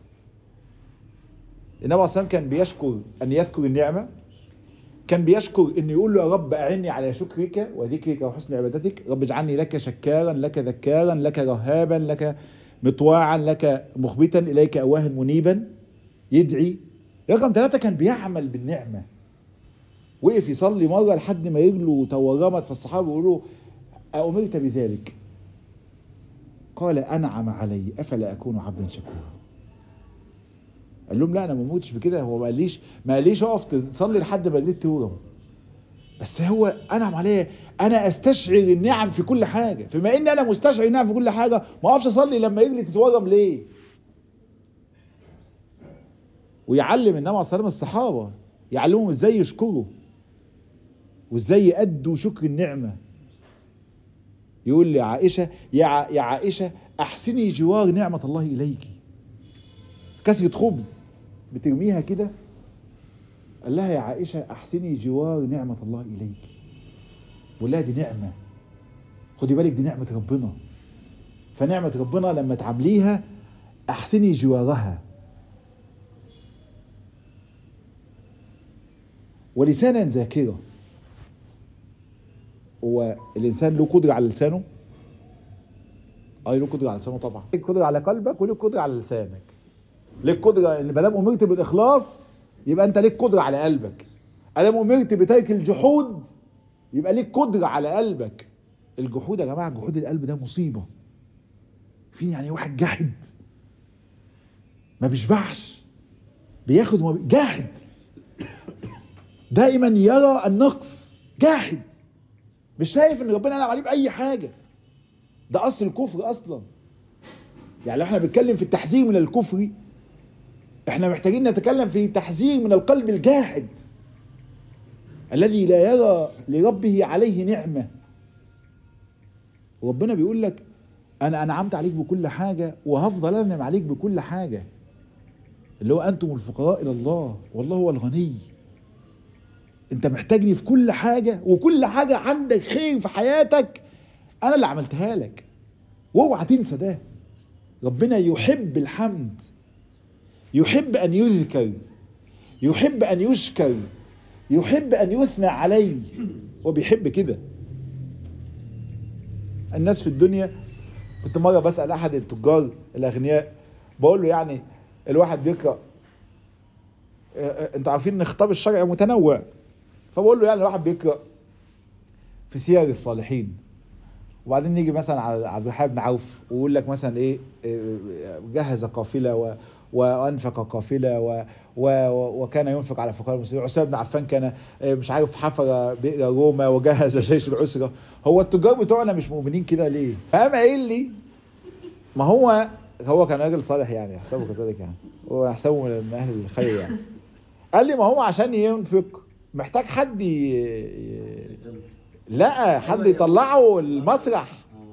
النبي صلى الله عليه وسلم كان بيشكر أن يذكر النعمة، كان بيشكر إنه يقول له يا رب أعني على شكرك وذكرك وحسن عبادتك، رب اجعلني لك شكارا لك ذكارا لك رهابا لك مطواعا لك مخبتا إليك أواها منيبا. يدعي. رقم ثلاثة كان بيعمل بالنعمة. وقف يصلي مرة لحد ما رجله تورمت، فالصحابة يقولوا أأمرت بذلك؟ قال أنعم علي أفلا أكون عبدا شكورا. قال لهم لا أنا ما موتش بكده، هو ما قاليش ما قاليش اقف تصلي لحد ما رجليك تورم، بس هو أنعم عليا أنا أستشعر النعم في كل حاجة. فما إن أنا مستشعر النعم في كل حاجة ما أقفش أصلي لما رجلي تتورم ليه؟ ويعلم النبي عليه الصلاة والسلام الصحابة، يعلمهم إزاي يشكروا وإزاي يأدوا شكر النعمة. يقول لي عائشة يا ع... يا عائشة أحسني جوار نعمة الله إليك. كسرة خبز بترميها كده، قال لها يا عائشة أحسني جوار نعمة الله إليك. بقول لها دي نعمة، خدي بالك دي نعمة ربنا. فنعمة ربنا لما تعامليها احسني جوارها. ولسانا ذاكرا، هو الانسان له قدرة على لسانه؟ اه له قدرة على لسانه طبعا، ليك قدرة على قلبك وليك قدرة على لسانك. ليك قدرة ان ما دام امرت بالاخلاص يبقى انت ليك قدرة على قلبك. ادام امرت بترك الجحود يبقى ليك قدرة على قلبك. الجحود يا جماعة، جحود القلب ده مصيبة. فين يعني واحد جاحد ما بيشبعش، بياخد وما بي... جاحد دائما يرى النقص، جاحد مش شايف ان ربنا انعم عليه باي حاجة. ده اصل الكفر اصلا. يعني لو احنا بنتكلم في التحذير من الكفر، احنا محتاجين نتكلم في تحذير من القلب الجاحد الذي لا يرى لربه عليه نعمة. ربنا بيقول لك انا انعمت عليك بكل حاجة وهفضل انعم عليك بكل حاجة، اللي هو انتم الفقراء الى الله والله هو الغني. انت محتاجني في كل حاجة، وكل حاجة عندك خير في حياتك انا اللي عملتها لك، واوعى تنسى ده. ربنا يحب الحمد، يحب ان يذكر، يحب ان يشكر، يحب ان يثنى عليه. وبيحب كده. الناس في الدنيا، كنت مرة بسأل احد التجار الاغنياء بقول له يعني الواحد بيقرأ، انتوا عارفين ان خطاب الشرع متنوع، فبقول له يعني الواحد بيقرأ في سير الصالحين وبعدين نيجي مثلا على عبد الرحمن بن عوف ويقول لك مثلا ايه، جهز قافله و وانفق قافله و و وكان ينفق على فقراء المسلمين. عثمان بن عفان كان مش عارف حفر بئر روما وجهز جيش العسره. هو التجار بتوعنا مش مؤمنين كده ليه؟ فقام قايل لي ما هو هو كان راجل صالح يعني يحسبه كذلك، يعني هو يحسبه من اهل الخير يعني. قال لي ما هو عشان ينفق محتاج حد ي... لا حد يطلعه المسرح،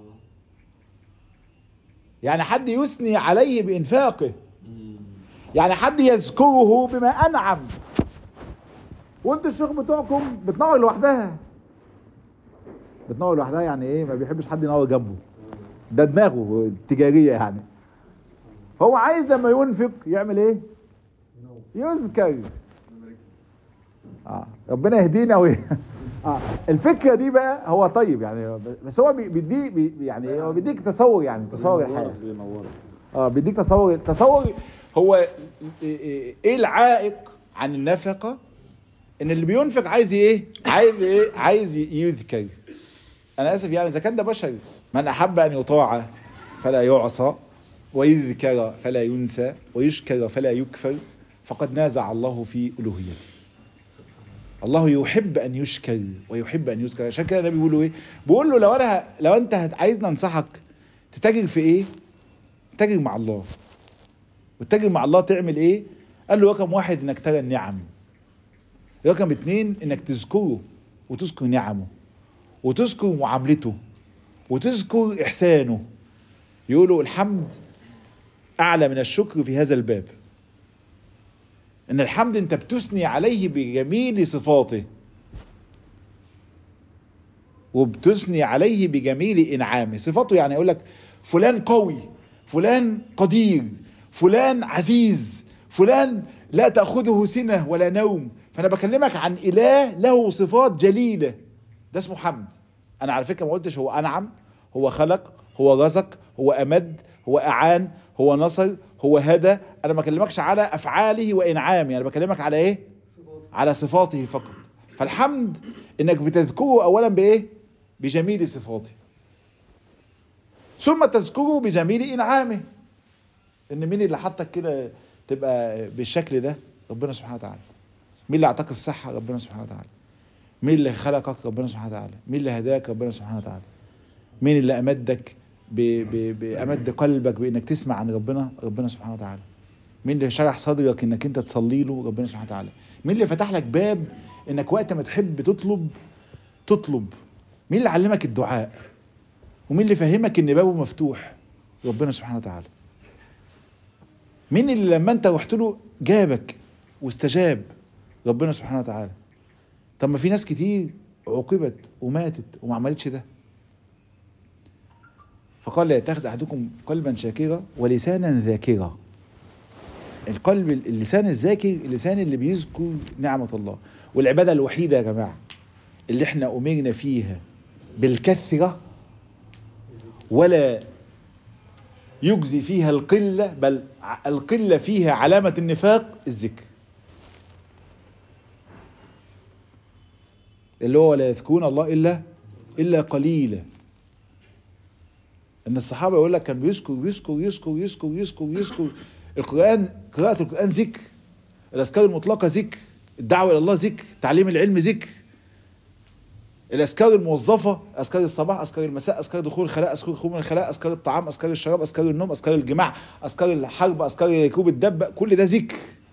يعني حد يثني عليه بإنفاقه، يعني حد يذكره بما أنعم. وانتوا الشيوخ بتوعكم بتنور لوحدها، بتنور لوحدها يعني ايه؟ ما بيحبش حد ينور جنبه، ده دماغه التجارية يعني. هو عايز لما ينفق يعمل ايه؟ يذكر. آه. ربنا يهدينا و اه الفكره دي بقى هو طيب يعني، بس هو بيديك بي يعني هو بيديك تصور، يعني تصور الحياه. اه بيديك تصور تصور هو ايه العائق عن النفقه؟ ان اللي بينفق عايز ايه؟ عايز ايه؟ عايز يذكر. انا اسف يعني اذا كان ده بشر، من احب ان يطاع فلا يعصى ويذكر فلا ينسى ويشكر فلا يكفر فقد نازع الله في الوهيته. الله يحب ان يشكر ويحب ان يذكر. عشان كده النبي بيقول له ايه؟ بيقول له لو انا لو انت عايزني انصحك تتاجر في ايه؟ تتاجر مع الله. والتاجر مع الله تعمل ايه؟ قال له رقم واحد انك ترى النعم، رقم اتنين انك تذكره وتذكر نعمه وتذكر معاملته وتذكر احسانه. يقولوا الحمد اعلى من الشكر في هذا الباب، ان الحمد انت بتثني عليه بجميل صفاته وبتثني عليه بجميل انعامه. صفاته يعني يقول لك فلان قوي، فلان قدير، فلان عزيز، فلان لا تأخذه سنة ولا نوم. فانا بكلمك عن اله له صفات جليلة، ده اسمه حمد. انا على فكرة ما قلتش هو انعم، هو خلق، هو رزق، هو امد، هو اعان، هو نصر، هو هدى. انا ما بكلمكش على افعاله وانعامه، انا بكلمك على ايه؟ على صفاته فقط. فالحمد انك بتذكره اولا بايه؟ بجميل صفاته، ثم تذكره بجميل انعامه. ان مين اللي حطك كده تبقى بالشكل ده؟ ربنا سبحانه وتعالى. مين اللي اعطاك الصحة؟ ربنا سبحانه وتعالى. مين اللي خلقك؟ ربنا سبحانه وتعالى. مين اللي هداك؟ ربنا سبحانه وتعالى. مين اللي امدك بأمد قلبك بانك تسمع عن ربنا؟ ربنا سبحانه وتعالى. مين اللي شرح صدرك انك انت تصلي له؟ ربنا سبحانه وتعالى. مين اللي فتح لك باب انك وقت ما تحب تطلب تطلب؟ مين اللي علمك الدعاء؟ ومين اللي فهمك ان بابه مفتوح؟ ربنا سبحانه وتعالى. مين اللي لما انت رحت له جابك واستجاب؟ ربنا سبحانه وتعالى. طب ما في ناس كتير عوقبت وماتت وما عملتش ده. فقال لا يتخذ احدكم قلبا شاكرا ولسانا ذاكرا. القلب اللسان الذاكر اللسان اللي بيذكر نعمة الله. والعبادة الوحيدة يا جماعة اللي احنا أمرنا فيها بالكثرة ولا يجزي فيها القلة، بل القلة فيها علامة النفاق، الذكر. اللي هو لا يذكرون الله إلا إلا قليلا. ان الصحابه يقول لك كان بيذكر يذكر يذكر يذكر يذكر يذكر القران، قراءه القران ذكر، الاذكار المطلقه ذكر، الدعوه الى الله ذكر، تعليم العلم ذكر، الاذكار الموظفه، اذكار الصباح، اذكار المساء، اذكار دخول الخلاء، اذكار خروج من الخلاء، اذكار الطعام، اذكار الشراب، اذكار النوم، اذكار الجماع، اذكار الحرب، اذكار ركوب الدبه، كل ده ذكر.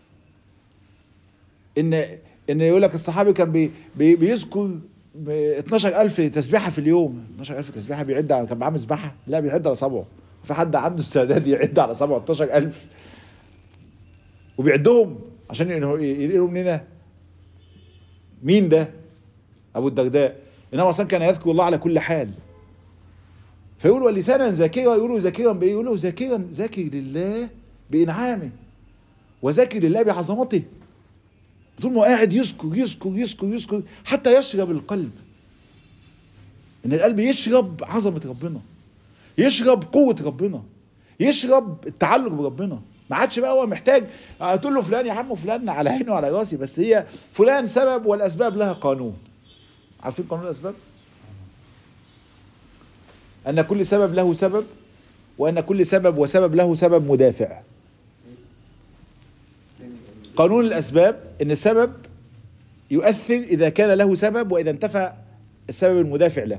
ان ان يقول لك الصحابي كان بي بي بيذكر اتناشر ألف تسبيحه في اليوم. اتناشر ألف تسبيحه بيعد على، كان معاه سباحه؟ لا، بيعد على صبعه. في حد عنده استعداد يعد على صبعه اتناشر ألف وبيعدهم عشان ينقلوا مننا؟ مين ده؟ ابو الدرداء. انما اصلا كان يذكر الله على كل حال. فيقول ولسانا ذاكرا، يقولوا ذاكرا بايه؟ يقولوا ذاكرا ذاكر لله بانعامه وذاكر لله بعظمته. طول ما هو قاعد يذكر يذكر يذكر يذكر حتى يشرب القلب. ان القلب يشرب عظمه ربنا، يشرب قوه ربنا، يشرب التعلق بربنا. ما عادش بقى هو محتاج تقول له فلان يا عم، فلان على عيني وعلى راسي، بس هي فلان سبب والاسباب لها قانون. عارفين قانون الاسباب؟ ان كل سبب له سبب، وان كل سبب وسبب له سبب مدافع. قانون الاسباب ان السبب يؤثر اذا كان له سبب واذا انتفى السبب المدافع له.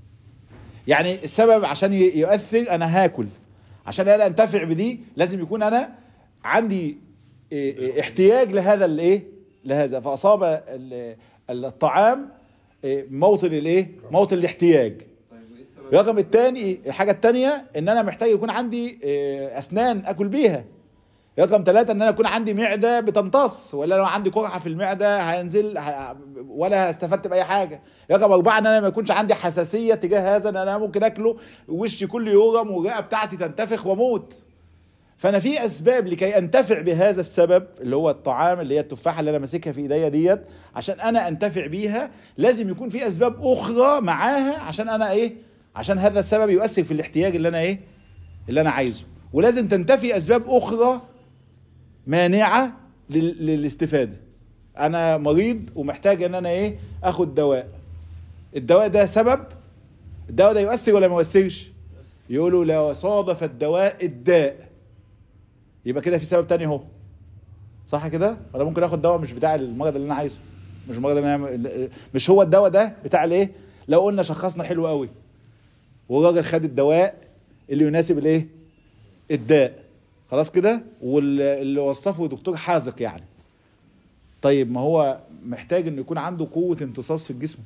يعني السبب عشان يؤثر انا هاكل، عشان انا انتفع بدي لازم يكون انا عندي احتياج لهذا الايه لهذا، فاصاب الطعام موطن الايه موطن الاحتياج. رقم الثاني، الحاجه الثانيه ان انا محتاج يكون عندي اسنان اكل بيها. رقم ثلاثة ان انا يكون عندي معدة بتمتص، ولا لو عندي قرحة في المعدة هينزل ولا استفدت باي حاجة. رقم اربعة ان انا ما يكونش عندي حساسية تجاه هذا، ان انا ممكن اكله وشي كل يورم والرئة بتاعتي تنتفخ واموت. فانا في اسباب لكي انتفع بهذا السبب اللي هو الطعام، اللي هي التفاحة اللي انا ماسكها في ايديا ديت، عشان انا انتفع بيها لازم يكون في اسباب اخرى معاها عشان انا ايه عشان هذا السبب يؤثر في الاحتياج اللي انا ايه اللي انا عايزه. ولازم تنتفي اسباب اخرى مانعة للاستفادة. انا مريض ومحتاج ان انا ايه اخد دواء. الدواء ده سبب، الدواء ده يؤثر ولا ما يؤثرش؟ يقولوا لو صادف الدواء الداء يبقى كده في سبب تاني اهو. صح كده؟ ولا ممكن اخد دواء مش بتاع المرض اللي انا عايزه، مش المرض اللي انا مش هو الدواء ده بتاع الايه. لو قلنا شخصنا حلو قوي والراجل خد الدواء اللي يناسب الايه الداء، خلاص كده، واللي وصفه دكتور حاذق يعني. طيب ما هو محتاج انه يكون عنده قوة امتصاص في الجسم.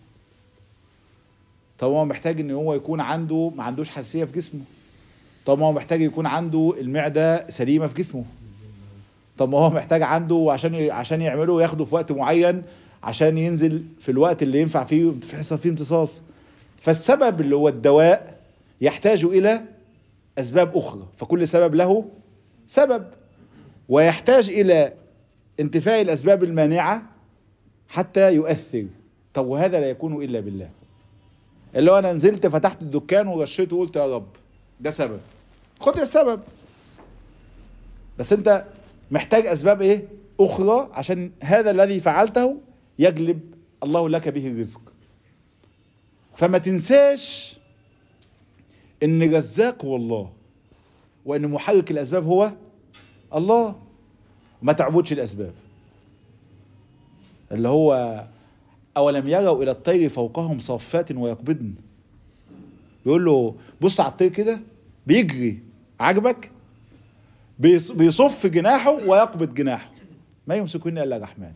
طب هو محتاج ان هو يكون عنده ما عندوش حساسية في جسمه. طب ما هو محتاج يكون عنده المعدة سليمة في جسمه. طب ما هو محتاج عنده عشان عشان يعمله ياخده في وقت معين عشان ينزل في الوقت اللي ينفع فيه يحصل فيه امتصاص. فالسبب اللي هو الدواء يحتاج الى اسباب اخرى، فكل سبب له سبب، ويحتاج الى انتفاء الاسباب المانعة حتى يؤثر. طب وهذا لا يكون الا بالله. اللي هو انا نزلت فتحت الدكان ورشيت وقلت يا رب، ده سبب، خد السبب، بس انت محتاج اسباب ايه اخرى عشان هذا الذي فعلته يجلب الله لك به الرزق. فما تنساش ان رزاق هو الله، وان محرك الاسباب هو الله. ما تعبدش الاسباب. اللي هو اولم يروا الى الطير فوقهم صافات ويقبضن. بيقول له بص على الطير كده بيجري، عجبك؟ بيصف جناحه ويقبض جناحه، ما يمسكون الا الرحمن.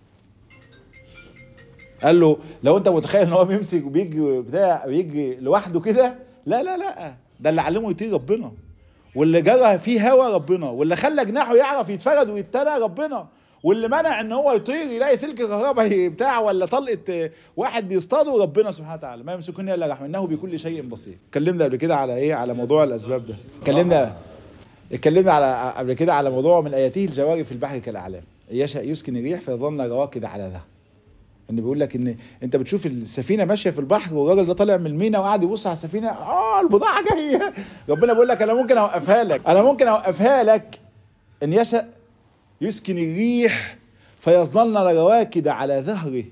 قال له لو انت متخيل ان هو بيمسك وبيجري بتاع بيجري لوحده كده، لا لا لا، ده اللي علمه يطير ربنا، واللي جرى فيه هوا ربنا، واللي خلى جناحه يعرف يتفرد ويتنى ربنا، واللي منع ان هو يطير يلاقي سلك كهرباء بتاع ولا طلقه واحد بيصطاده ربنا سبحانه وتعالى، ما يمسكون الا رحمه انه بكل شيء بصير. اتكلمنا قبل كده على ايه؟ على موضوع الاسباب ده. اتكلمنا اتكلمنا على قبل كده على موضوع من اياته الجواري في البحر كالاعلام، يشاء يسكن الريح فيظلن رواكد على ذا. ان بيقول لك ان انت بتشوف السفينه ماشيه في البحر والراجل ده طالع من المينا وقاعد يبص على السفينه، اه البضاعه جايه. ربنا بيقول لك انا ممكن اوقفها لك، انا ممكن اوقفها لك. ان يشاء يسكن الريح فيظلن رواكد على ظهره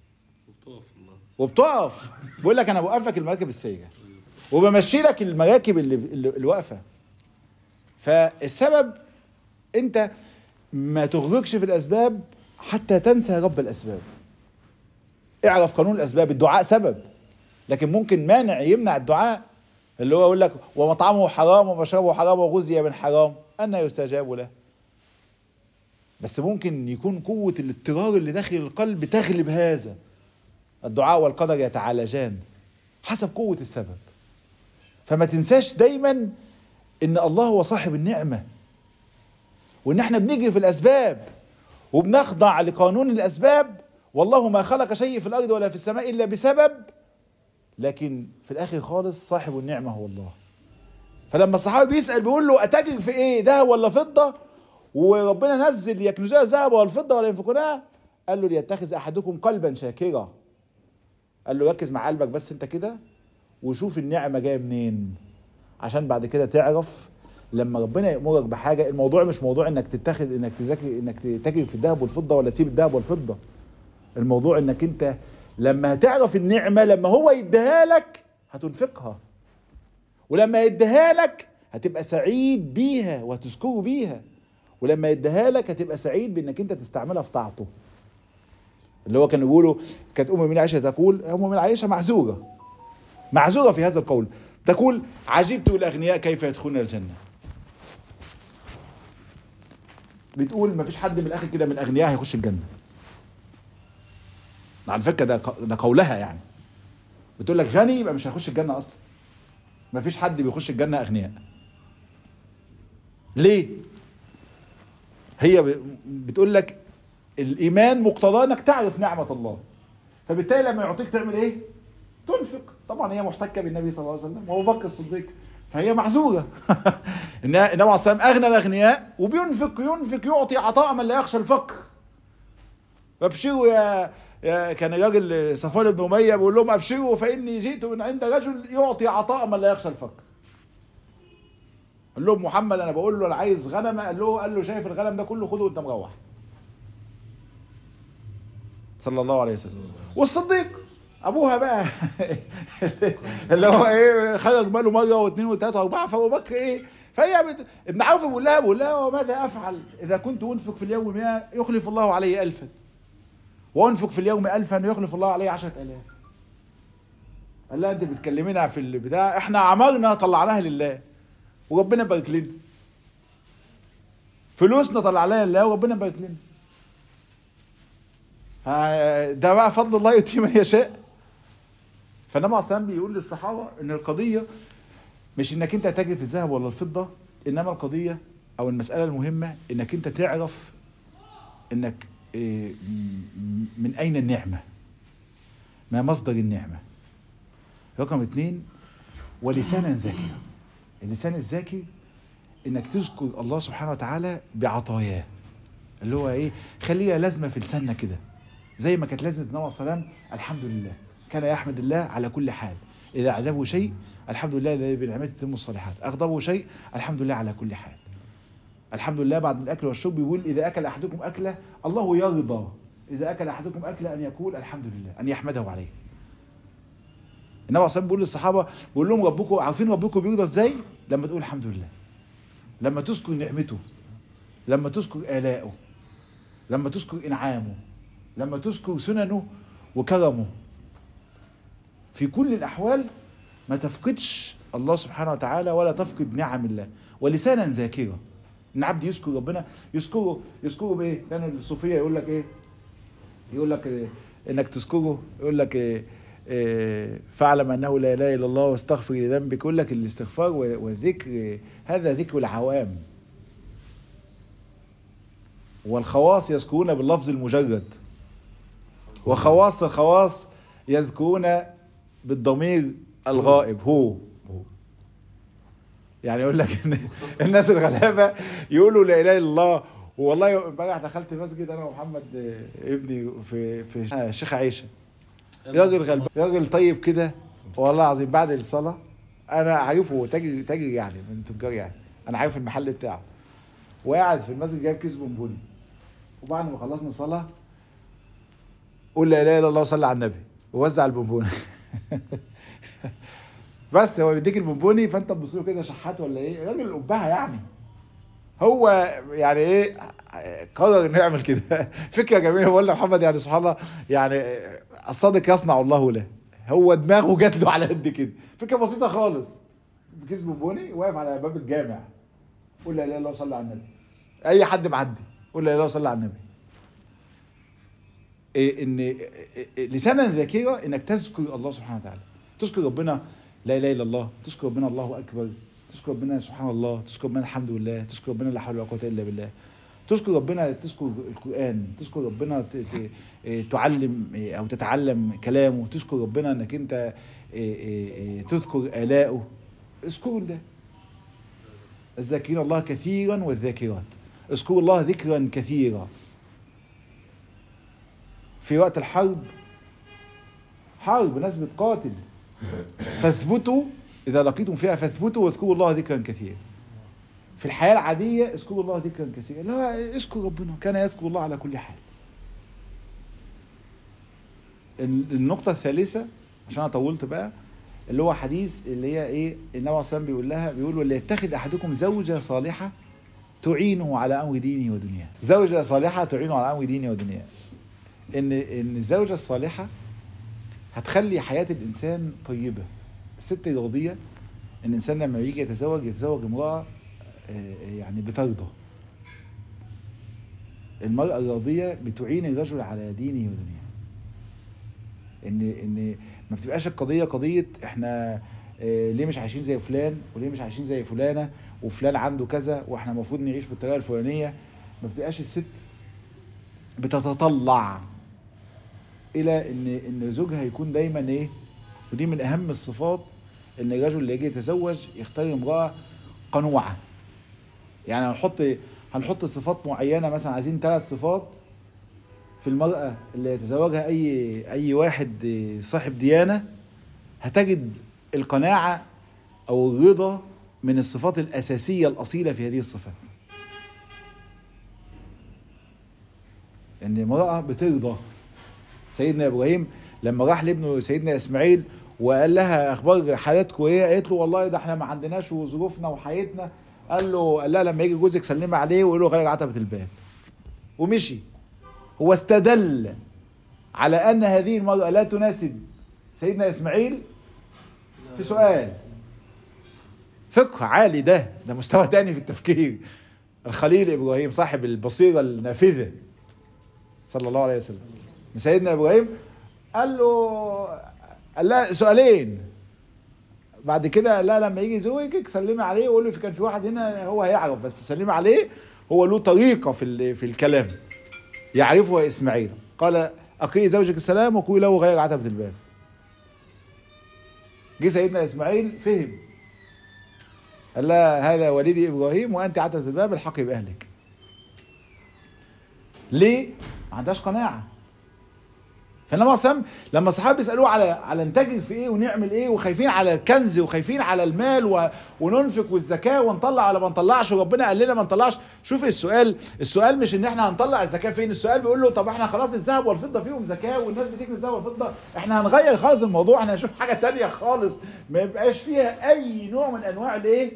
وبتقف. بيقول لك انا بوقف لك المراكب السايره وبمشي لك المراكب اللي اللي واقفه. فالسبب انت ما تغرقش في الاسباب حتى تنسى رب الاسباب. اعرف قانون الاسباب. الدعاء سبب، لكن ممكن مانع يمنع الدعاء، اللي هو يقول لك ومطعمه حرام ومشربه حرام وغذي من حرام أن يستجاب له. بس ممكن يكون قوة الاضطرار اللي داخل القلب تغلب هذا. الدعاء والقدر يتعالجان حسب قوة السبب. فما تنساش دايما ان الله هو صاحب النعمة، وان احنا بنجري في الاسباب وبنخضع لقانون الاسباب. والله ما خلق شيء في الارض ولا في السماء الا بسبب، لكن في الاخر خالص صاحب النعمة هو الله. فلما الصحابي بيسأل بيقول له اتجر في ايه؟ ذهب ولا فضة؟ وربنا نزل يكنزوها الذهب والفضة ولا ينفقونها؟ قال له ليتخذ احدكم قلبا شاكرا. قال له ركز مع قلبك بس انت كده وشوف النعمة جاية منين، عشان بعد كده تعرف لما ربنا يأمرك بحاجة. الموضوع مش موضوع انك تتخذ انك تذاكر انك تتاجر في الذهب والفضة ولا تسيب الذهب والفضة. الموضوع انك انت لما هتعرف النعمة لما هو يديها لك هتنفقها، ولما يديها لك هتبقى سعيد بيها وهتذكره بيها، ولما يديها لك هتبقى سعيد بانك انت تستعملها في طاعته. اللي هو كانوا بيقولوا، كانت ام المؤمنين عائشة تقول، ام المؤمنين عائشة معذورة معذورة في هذا القول، تقول عجبت الأغنياء كيف يدخلون الجنة. بتقول ما فيش حد من الآخر كده من الأغنياء هيخش الجنة. على فكرة ده ده قولها يعني. بتقول لك غني يبقى مش هيخش الجنة أصلا. ما فيش حد بيخش الجنة أغنياء. ليه؟ هي بتقول لك الإيمان مقتضاه إنك تعرف نعمة الله، فبالتالي لما يعطيك تعمل إيه؟ تنفق. طبعا هي محتكه بالنبي صلى الله عليه وسلم وابو بكر الصديق، فهي معذوره. النبي عليه الصلاه والسلام اغنى الاغنياء وبينفق ينفق يعطي عطاء من لا يخشى الفقر. وابشروا يا, يا كان راجل صفوان بن اميه بيقول لهم ابشروا فاني جئت من عند رجل يعطي عطاء من لا يخشى الفقر. قال لهم محمد انا بقول له انا عايز غنمه، قال له قال له شايف الغنم ده كله خده وانت مروح. صلى الله عليه وسلم. والصديق ابوها بقى اللي هو ايه خرج باله مره واثنين وثلاثه واربعه، فابو بكر ايه فهي بت... ابن عوف بيقول لها بيقول لها وماذا افعل اذا كنت انفق في اليوم مئة يخلف الله علي ألفا، وانفق في اليوم ألفا يخلف الله علي عشرة آلاف. قال لها انت بتكلمينا في البتاع، احنا عمرنا طلعناها لله وربنا بارك لنا، فلوسنا طلعناها لله وربنا بارك لنا. ده بقى فضل الله يؤتيه من يشاء. فالنبي عليه الصلاة والسلام بيقول للصحابة ان القضية مش انك انت تجري في الذهب ولا الفضة، انما القضية او المسألة المهمة انك انت تعرف انك من اين النعمة، ما مصدر النعمة. رقم اتنين ولسانا ذاكرا. اللسان الذاكر انك تذكر الله سبحانه وتعالى بعطاياه، اللي هو ايه خليها لازمة في لساننا كده، زي ما كانت لازمة النبي عليه الصلاة والسلام الحمد لله، كان يحمد الله على كل حال، إذا عجبه شيء الحمد لله الذي بنعمته تتم الصالحات، أغضبه شيء الحمد لله على كل حال. الحمد لله بعد الأكل والشرب بيقول إذا أكل أحدكم أكلة الله يرضى، إذا أكل أحدكم أكلة أن يقول الحمد لله، أن يحمده عليه. النبي عليه الصلاة بيقول للصحابة بيقول لهم ربكم عارفين ربكم بيرضى إزاي؟ لما تقول الحمد لله، لما تذكر نعمته، لما تذكر آلائه، لما تذكر إنعامه، لما تذكر سننه وكرمه. في كل الأحوال ما تفقدش الله سبحانه وتعالى ولا تفقد نعم الله. ولسانا ذاكرا، إن عبد يذكر ربنا يذكره يذكره بإيه؟ لأن يعني الصوفية يقول لك إيه؟ يقول لك إيه؟ إنك تذكره يقول لك إيه؟ إيه فاعلم أنه لا إله إلا الله واستغفر لذنبك. يقول لك الاستغفار والذكر هذا ذكر العوام. والخواص يذكرون باللفظ المجرد، وخواص الخواص يذكرون بالضمير الغائب هو. يعني يقول لك ان الناس الغلابه يقولوا لا اله الا الله. والله امبارح دخلت مسجد انا ومحمد ابني في في الشيخ عيشه، راجل غلبان، راجل طيب كده والله العظيم. بعد الصلاه انا عارفه تاجر تاجر يعني من تجار يعني، انا عارف المحل بتاعه، وقاعد في المسجد جايب كيس بونبوني، وبعد ما خلصنا صلاه قول لا اله الا الله وصلي على النبي ووزع البونبوني. بس هو بيديك البونبوني فانت تبص له كده شحات ولا ايه، راجل قبها يعني. هو يعني ايه قرر انه يعمل كده. فكره جميله. بقول لمحمد يعني سبحان الله، يعني الصادق يصنع الله له. هو دماغه جات له على قد كده، فكره بسيطه خالص. كيس بونبوني واقف على باب الجامع، قول لا اله الا الله وصلي على النبي. اي حد معدي قول لا اله الا الله وصلي على النبي. إيه ان إيه لسانا ذاكره انك تذكر الله سبحانه وتعالى، تذكر ربنا لا اله الا الله، تذكر ربنا الله اكبر، تذكر ربنا سبحان الله، تذكر ربنا الحمد لله، تذكر ربنا لا حول ولا قوه الا بالله، تذكر ربنا، تذكر القران، تذكر ربنا تعلم او تتعلم كلامه، تذكر ربنا انك انت تذكر آلاءه. اذكروا الله، الذاكرين الله كثيرا والذاكرات. اذكروا الله ذكرا كثيرا. في وقت الحرب، حرب ناس بتقاتل، فاثبتوا إذا لقيتم فيها فاثبتوا واذكروا الله ذكرا كثيرا. في الحياة العادية اذكروا الله ذكرا كثيرا. لا، اذكر ربنا، كان يذكر الله على كل حال. النقطة الثالثة عشان أنا طولت بقى، اللي هو حديث اللي هي ايه، النبي صلى الله عليه وسلم بيقول لها، بيقول ولا يتخذ أحدكم زوجة صالحة تعينه على أمر دينه ودنياه. زوجة صالحة تعينه على أمر دينه ودنياه. ان ان الزوجة الصالحة هتخلي حياة الإنسان طيبة. الست الراضية، الإنسان لما يجي يتزوج يتزوج امرأة يعني بترضى. المرأة الراضية بتعين الرجل على دينه ودنياه. ان ان ما بتبقاش القضية قضية احنا ليه مش عايشين زي فلان وليه مش عايشين زي فلانة وفلان عنده كذا واحنا المفروض نعيش بالطريقة الفلانية. ما بتبقاش الست بتتطلع الى ان ان زوجها يكون دايما ايه. ودي من اهم الصفات، ان الرجل اللي يجي يتزوج يختار امرأة قنوعة. يعني هنحط هنحط صفات معينة، مثلا عايزين ثلاث صفات في المرأة اللي يتزوجها اي اي واحد صاحب ديانة، هتجد القناعة او الرضا من الصفات الاساسية الاصيلة في هذه الصفات. ان المرأة بترضى. سيدنا ابراهيم لما راح لابنه سيدنا اسماعيل وقال لها اخبار حالتكم ايه، قالت له والله ده احنا ما عندناش وظروفنا وحياتنا. قال له قال لها لما يجي جوزك سلمي عليه وقول له غير عتبة الباب، ومشي. هو استدل على ان هذه المرأة لا تناسب سيدنا اسماعيل في سؤال. فقه عالي، ده ده مستوى تاني في التفكير. الخليل ابراهيم صاحب البصيرة النافذة صلى الله عليه وسلم، سيدنا ابراهيم قال له قال لها سؤالين. بعد كده لا، لما يجي زوجك سلمي عليه وقول له كان في واحد هنا هو هيعرف، بس سلمي عليه، هو له طريقه في في الكلام يعرفه اسماعيل. قال اقي زوجك السلام وقولي له غير عتبة الباب. جه سيدنا اسماعيل فهم، قال لها هذا والدي ابراهيم وانت عتبة الباب، الحقي باهلك. ليه؟ ما عندهاش قناعه. فانما اصلا لما الصحابه بيسالوه على على نتاجر في ايه ونعمل ايه، وخايفين على الكنز وخايفين على المال و... وننفق والزكاه ونطلع ولا ما نطلعش، وربنا قال لنا ما نطلعش. شوف السؤال، السؤال مش ان احنا هنطلع الزكاه فين، السؤال بيقول له طب احنا خلاص الذهب والفضه فيهم زكاه والناس بتكنز الذهب والفضه، احنا هنغير خالص الموضوع، احنا هنشوف حاجه تانية خالص ما يبقاش فيها اي نوع من انواع الايه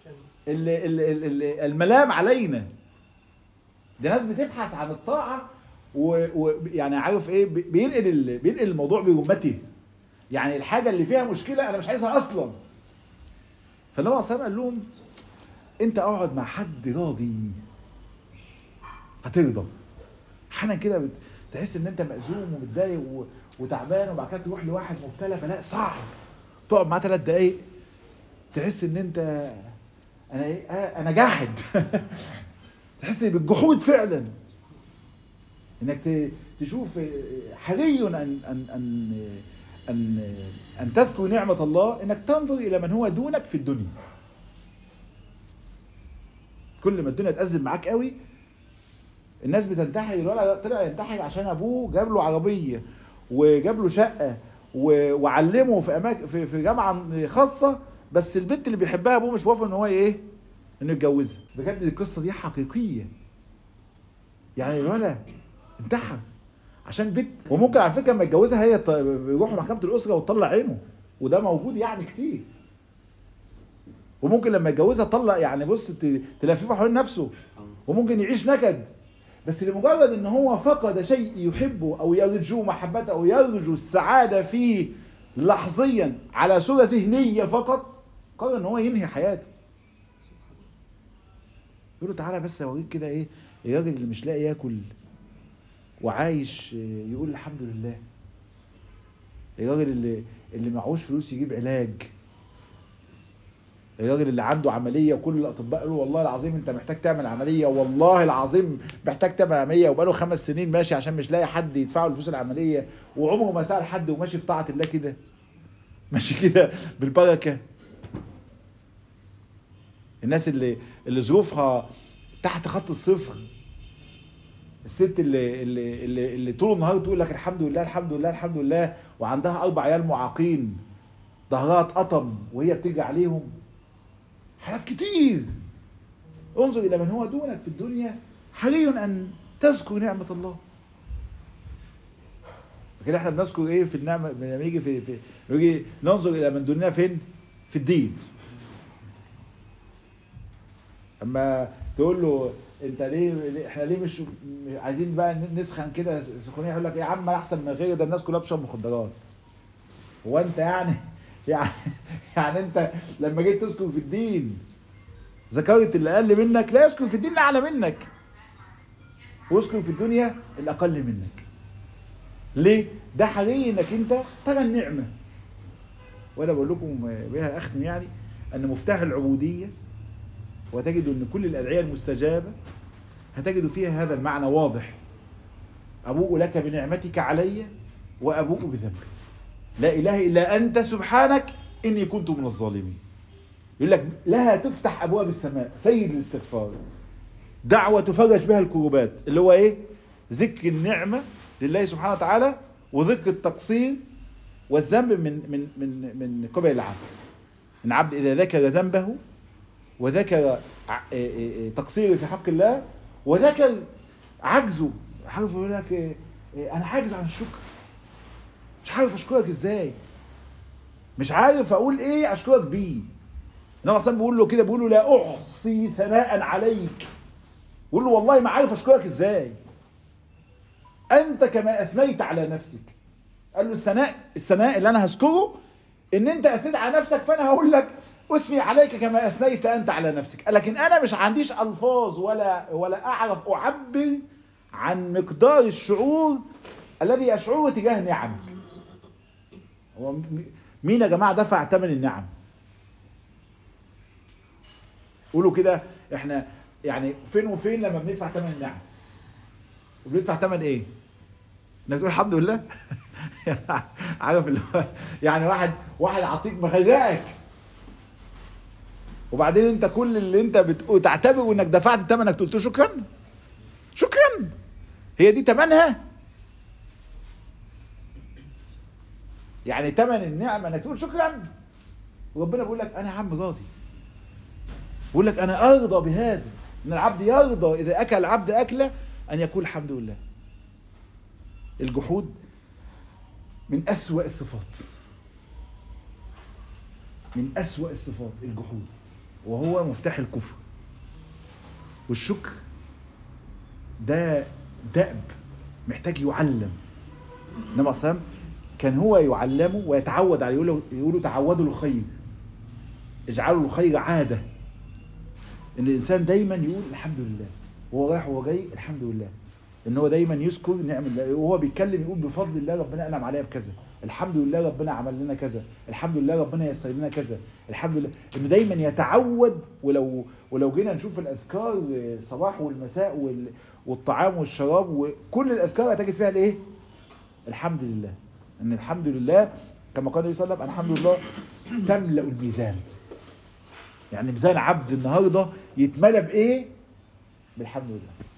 الملام علينا. دي ناس بتبحث عن الطاعه ويعني عارف ايه، بينقل بينقل الموضوع برمته. يعني الحاجه اللي فيها مشكله انا مش عايزها اصلا. فالنبي صلى الله عليه وسلم قال لهم انت اقعد مع حد راضي هترضى. احيانا كده تحس ان انت مأزوم ومتضايق وتعبان، وبعد كده تروح لواحد مبتلى فلا صعب تقعد معاه ثلاث دقايق تحس ان انت انا ايه انا جاحد. تحس بالجحود فعلا. انك تشوف حري ان ان ان ان ان تذكر نعمة الله، انك تنظر الى من هو دونك في الدنيا. كل ما الدنيا تأزم معاك قوي، الناس بتنتحر. الولد طلع ينتحر عشان ابوه جاب له عربيه وجاب له شقه وعلمه في اماكن في, في جامعه خاصه، بس البنت اللي بيحبها ابوه مش موافق ان هو ايه، انه يتجوزها. بجد القصه دي حقيقيه. يعني الولد انتحر عشان بنت، وممكن على فكره لما يتجوزها هي يروحوا محكمه الاسره وتطلع عينه، وده موجود يعني كتير. وممكن لما يتجوزها تطلق، يعني بص تلففه حوالين نفسه، وممكن يعيش نكد. بس لمجرد ان هو فقد شيء يحبه او يرجو محبته او يرجو السعاده فيه لحظيا على صوره ذهنيه فقط، قرر ان هو ينهي حياته. يقول له تعالى بس اوريك كده ايه الراجل اللي مش لاقي ياكل وعايش يقول الحمد لله، الراجل اللي اللي معهوش فلوس يجيب علاج، الراجل اللي عنده عمليه وكل الاطباء قالوا والله العظيم انت محتاج تعمل عمليه، والله العظيم محتاج تعمل عمليه، وبقاله خمس سنين ماشي عشان مش لاقي حد يدفع له فلوس العمليه، وعمره ما سأل حد، وماشي في طاعه الله كده، ماشي كده بالبركه. الناس اللي اللي ظروفها تحت خط الصفر، الست اللي اللي اللي, اللي طول النهار تقول لك الحمد لله الحمد لله الحمد لله، وعندها اربع عيال معاقين ظهرها اتقطم وهي بتيجي عليهم، حالات كتير. انظر الى من هو دونك في الدنيا، حري ان تذكر نعمة الله. لكن احنا بنذكر ايه في النعمة لما يجي في في يجي ننظر الى من دوننا فين؟ في الدين. اما تقول له انت ليه احنا ليه مش عايزين بقى نسخن كده سخونيه، يقول لك يا عم احسن من غير ده، الناس كلها بتشرب مخدرات. هو انت يعني يعني يعني انت لما جيت تذكر في الدين ذكرت اللي اقل منك؟ لا، يذكر في الدين اللي اعلى منك، واذكر في الدنيا اللي اقل منك. ليه؟ ده حري انك انت ترى النعمه. وانا بقول لكم بها اختم يعني ان مفتاح العبوديه، وتجدوا ان كل الادعيه المستجابه هتجدوا فيها هذا المعنى واضح: ابوء لك بنعمتك علي وابوء بذنبي، لا اله الا انت سبحانك اني كنت من الظالمين. يقول لك لها تفتح ابواب السماء، سيد الاستغفار، دعوه تفرج بها الكروبات، اللي هو ايه؟ ذكر النعمه لله سبحانه وتعالى، وذكر التقصير والذنب من من من من قبل العبد. ان عبد اذا ذكر ذنبه وذكر تقصيره في حق الله وذكر عجزه، عارف يقول لك انا عاجز عن الشكر، مش عارف اشكرك ازاي، مش عارف اقول ايه اشكرك بيه. انما اصلا بيقول له كده، بيقول له لا احصي ثناء عليك، بيقول له والله ما عارف اشكرك ازاي، انت كما اثنيت على نفسك. قال له الثناء الثناء اللي انا هذكره ان انت اثنيت على نفسك، فانا هقول لك اثني عليك كما اثنيت انت على نفسك. لكن انا مش عنديش الفاظ ولا ولا اعرف اعبر عن مقدار الشعور الذي اشعره تجاه نعمك. هو مين يا جماعه دفع ثمن النعم؟ قولوا كده، احنا يعني فين وفين لما بندفع ثمن النعم؟ وبندفع ثمن ايه؟ انك تقول الحمد لله. عارف اللي هو يعني واحد واحد عطيك مغرقك، وبعدين انت كل اللي انت بتقول تعتبر انك دفعت الثمن، انك قلت شكرا شكرا، هي دي ثمنها. يعني ثمن النعمه انك تقول شكرا، وربنا بيقول لك انا عم راضي، بيقول لك انا ارضى بهذا، ان العبد يرضى اذا اكل العبد اكله ان يقول الحمد لله. الجحود من اسوأ الصفات، من اسوأ الصفات الجحود، وهو مفتاح الكفر. والشكر ده دأب محتاج يعلم. انما اصلا كان هو يعلمه ويتعود عليه، يقولوا يقولوا تعودوا الخير، اجعلوا الخير عاده، ان الانسان دايما يقول الحمد لله وهو رايح وهو جاي، الحمد لله، ان هو دايما يذكر نعم الله، وهو بيتكلم يقول بفضل الله ربنا انعم عليا بكذا، الحمد لله ربنا عمل لنا كذا، الحمد لله ربنا يسر لنا كذا، الحمد لله. انه دايما يتعود. ولو ولو جينا نشوف الاذكار الصباح والمساء وال والطعام والشراب وكل الاذكار هتجد فيها الايه؟ الحمد لله. ان الحمد لله كما قال النبي صلى الله عليه وسلم الحمد لله تملأ الميزان. يعني ميزان عبد النهارده يتملى بايه؟ بالحمد لله.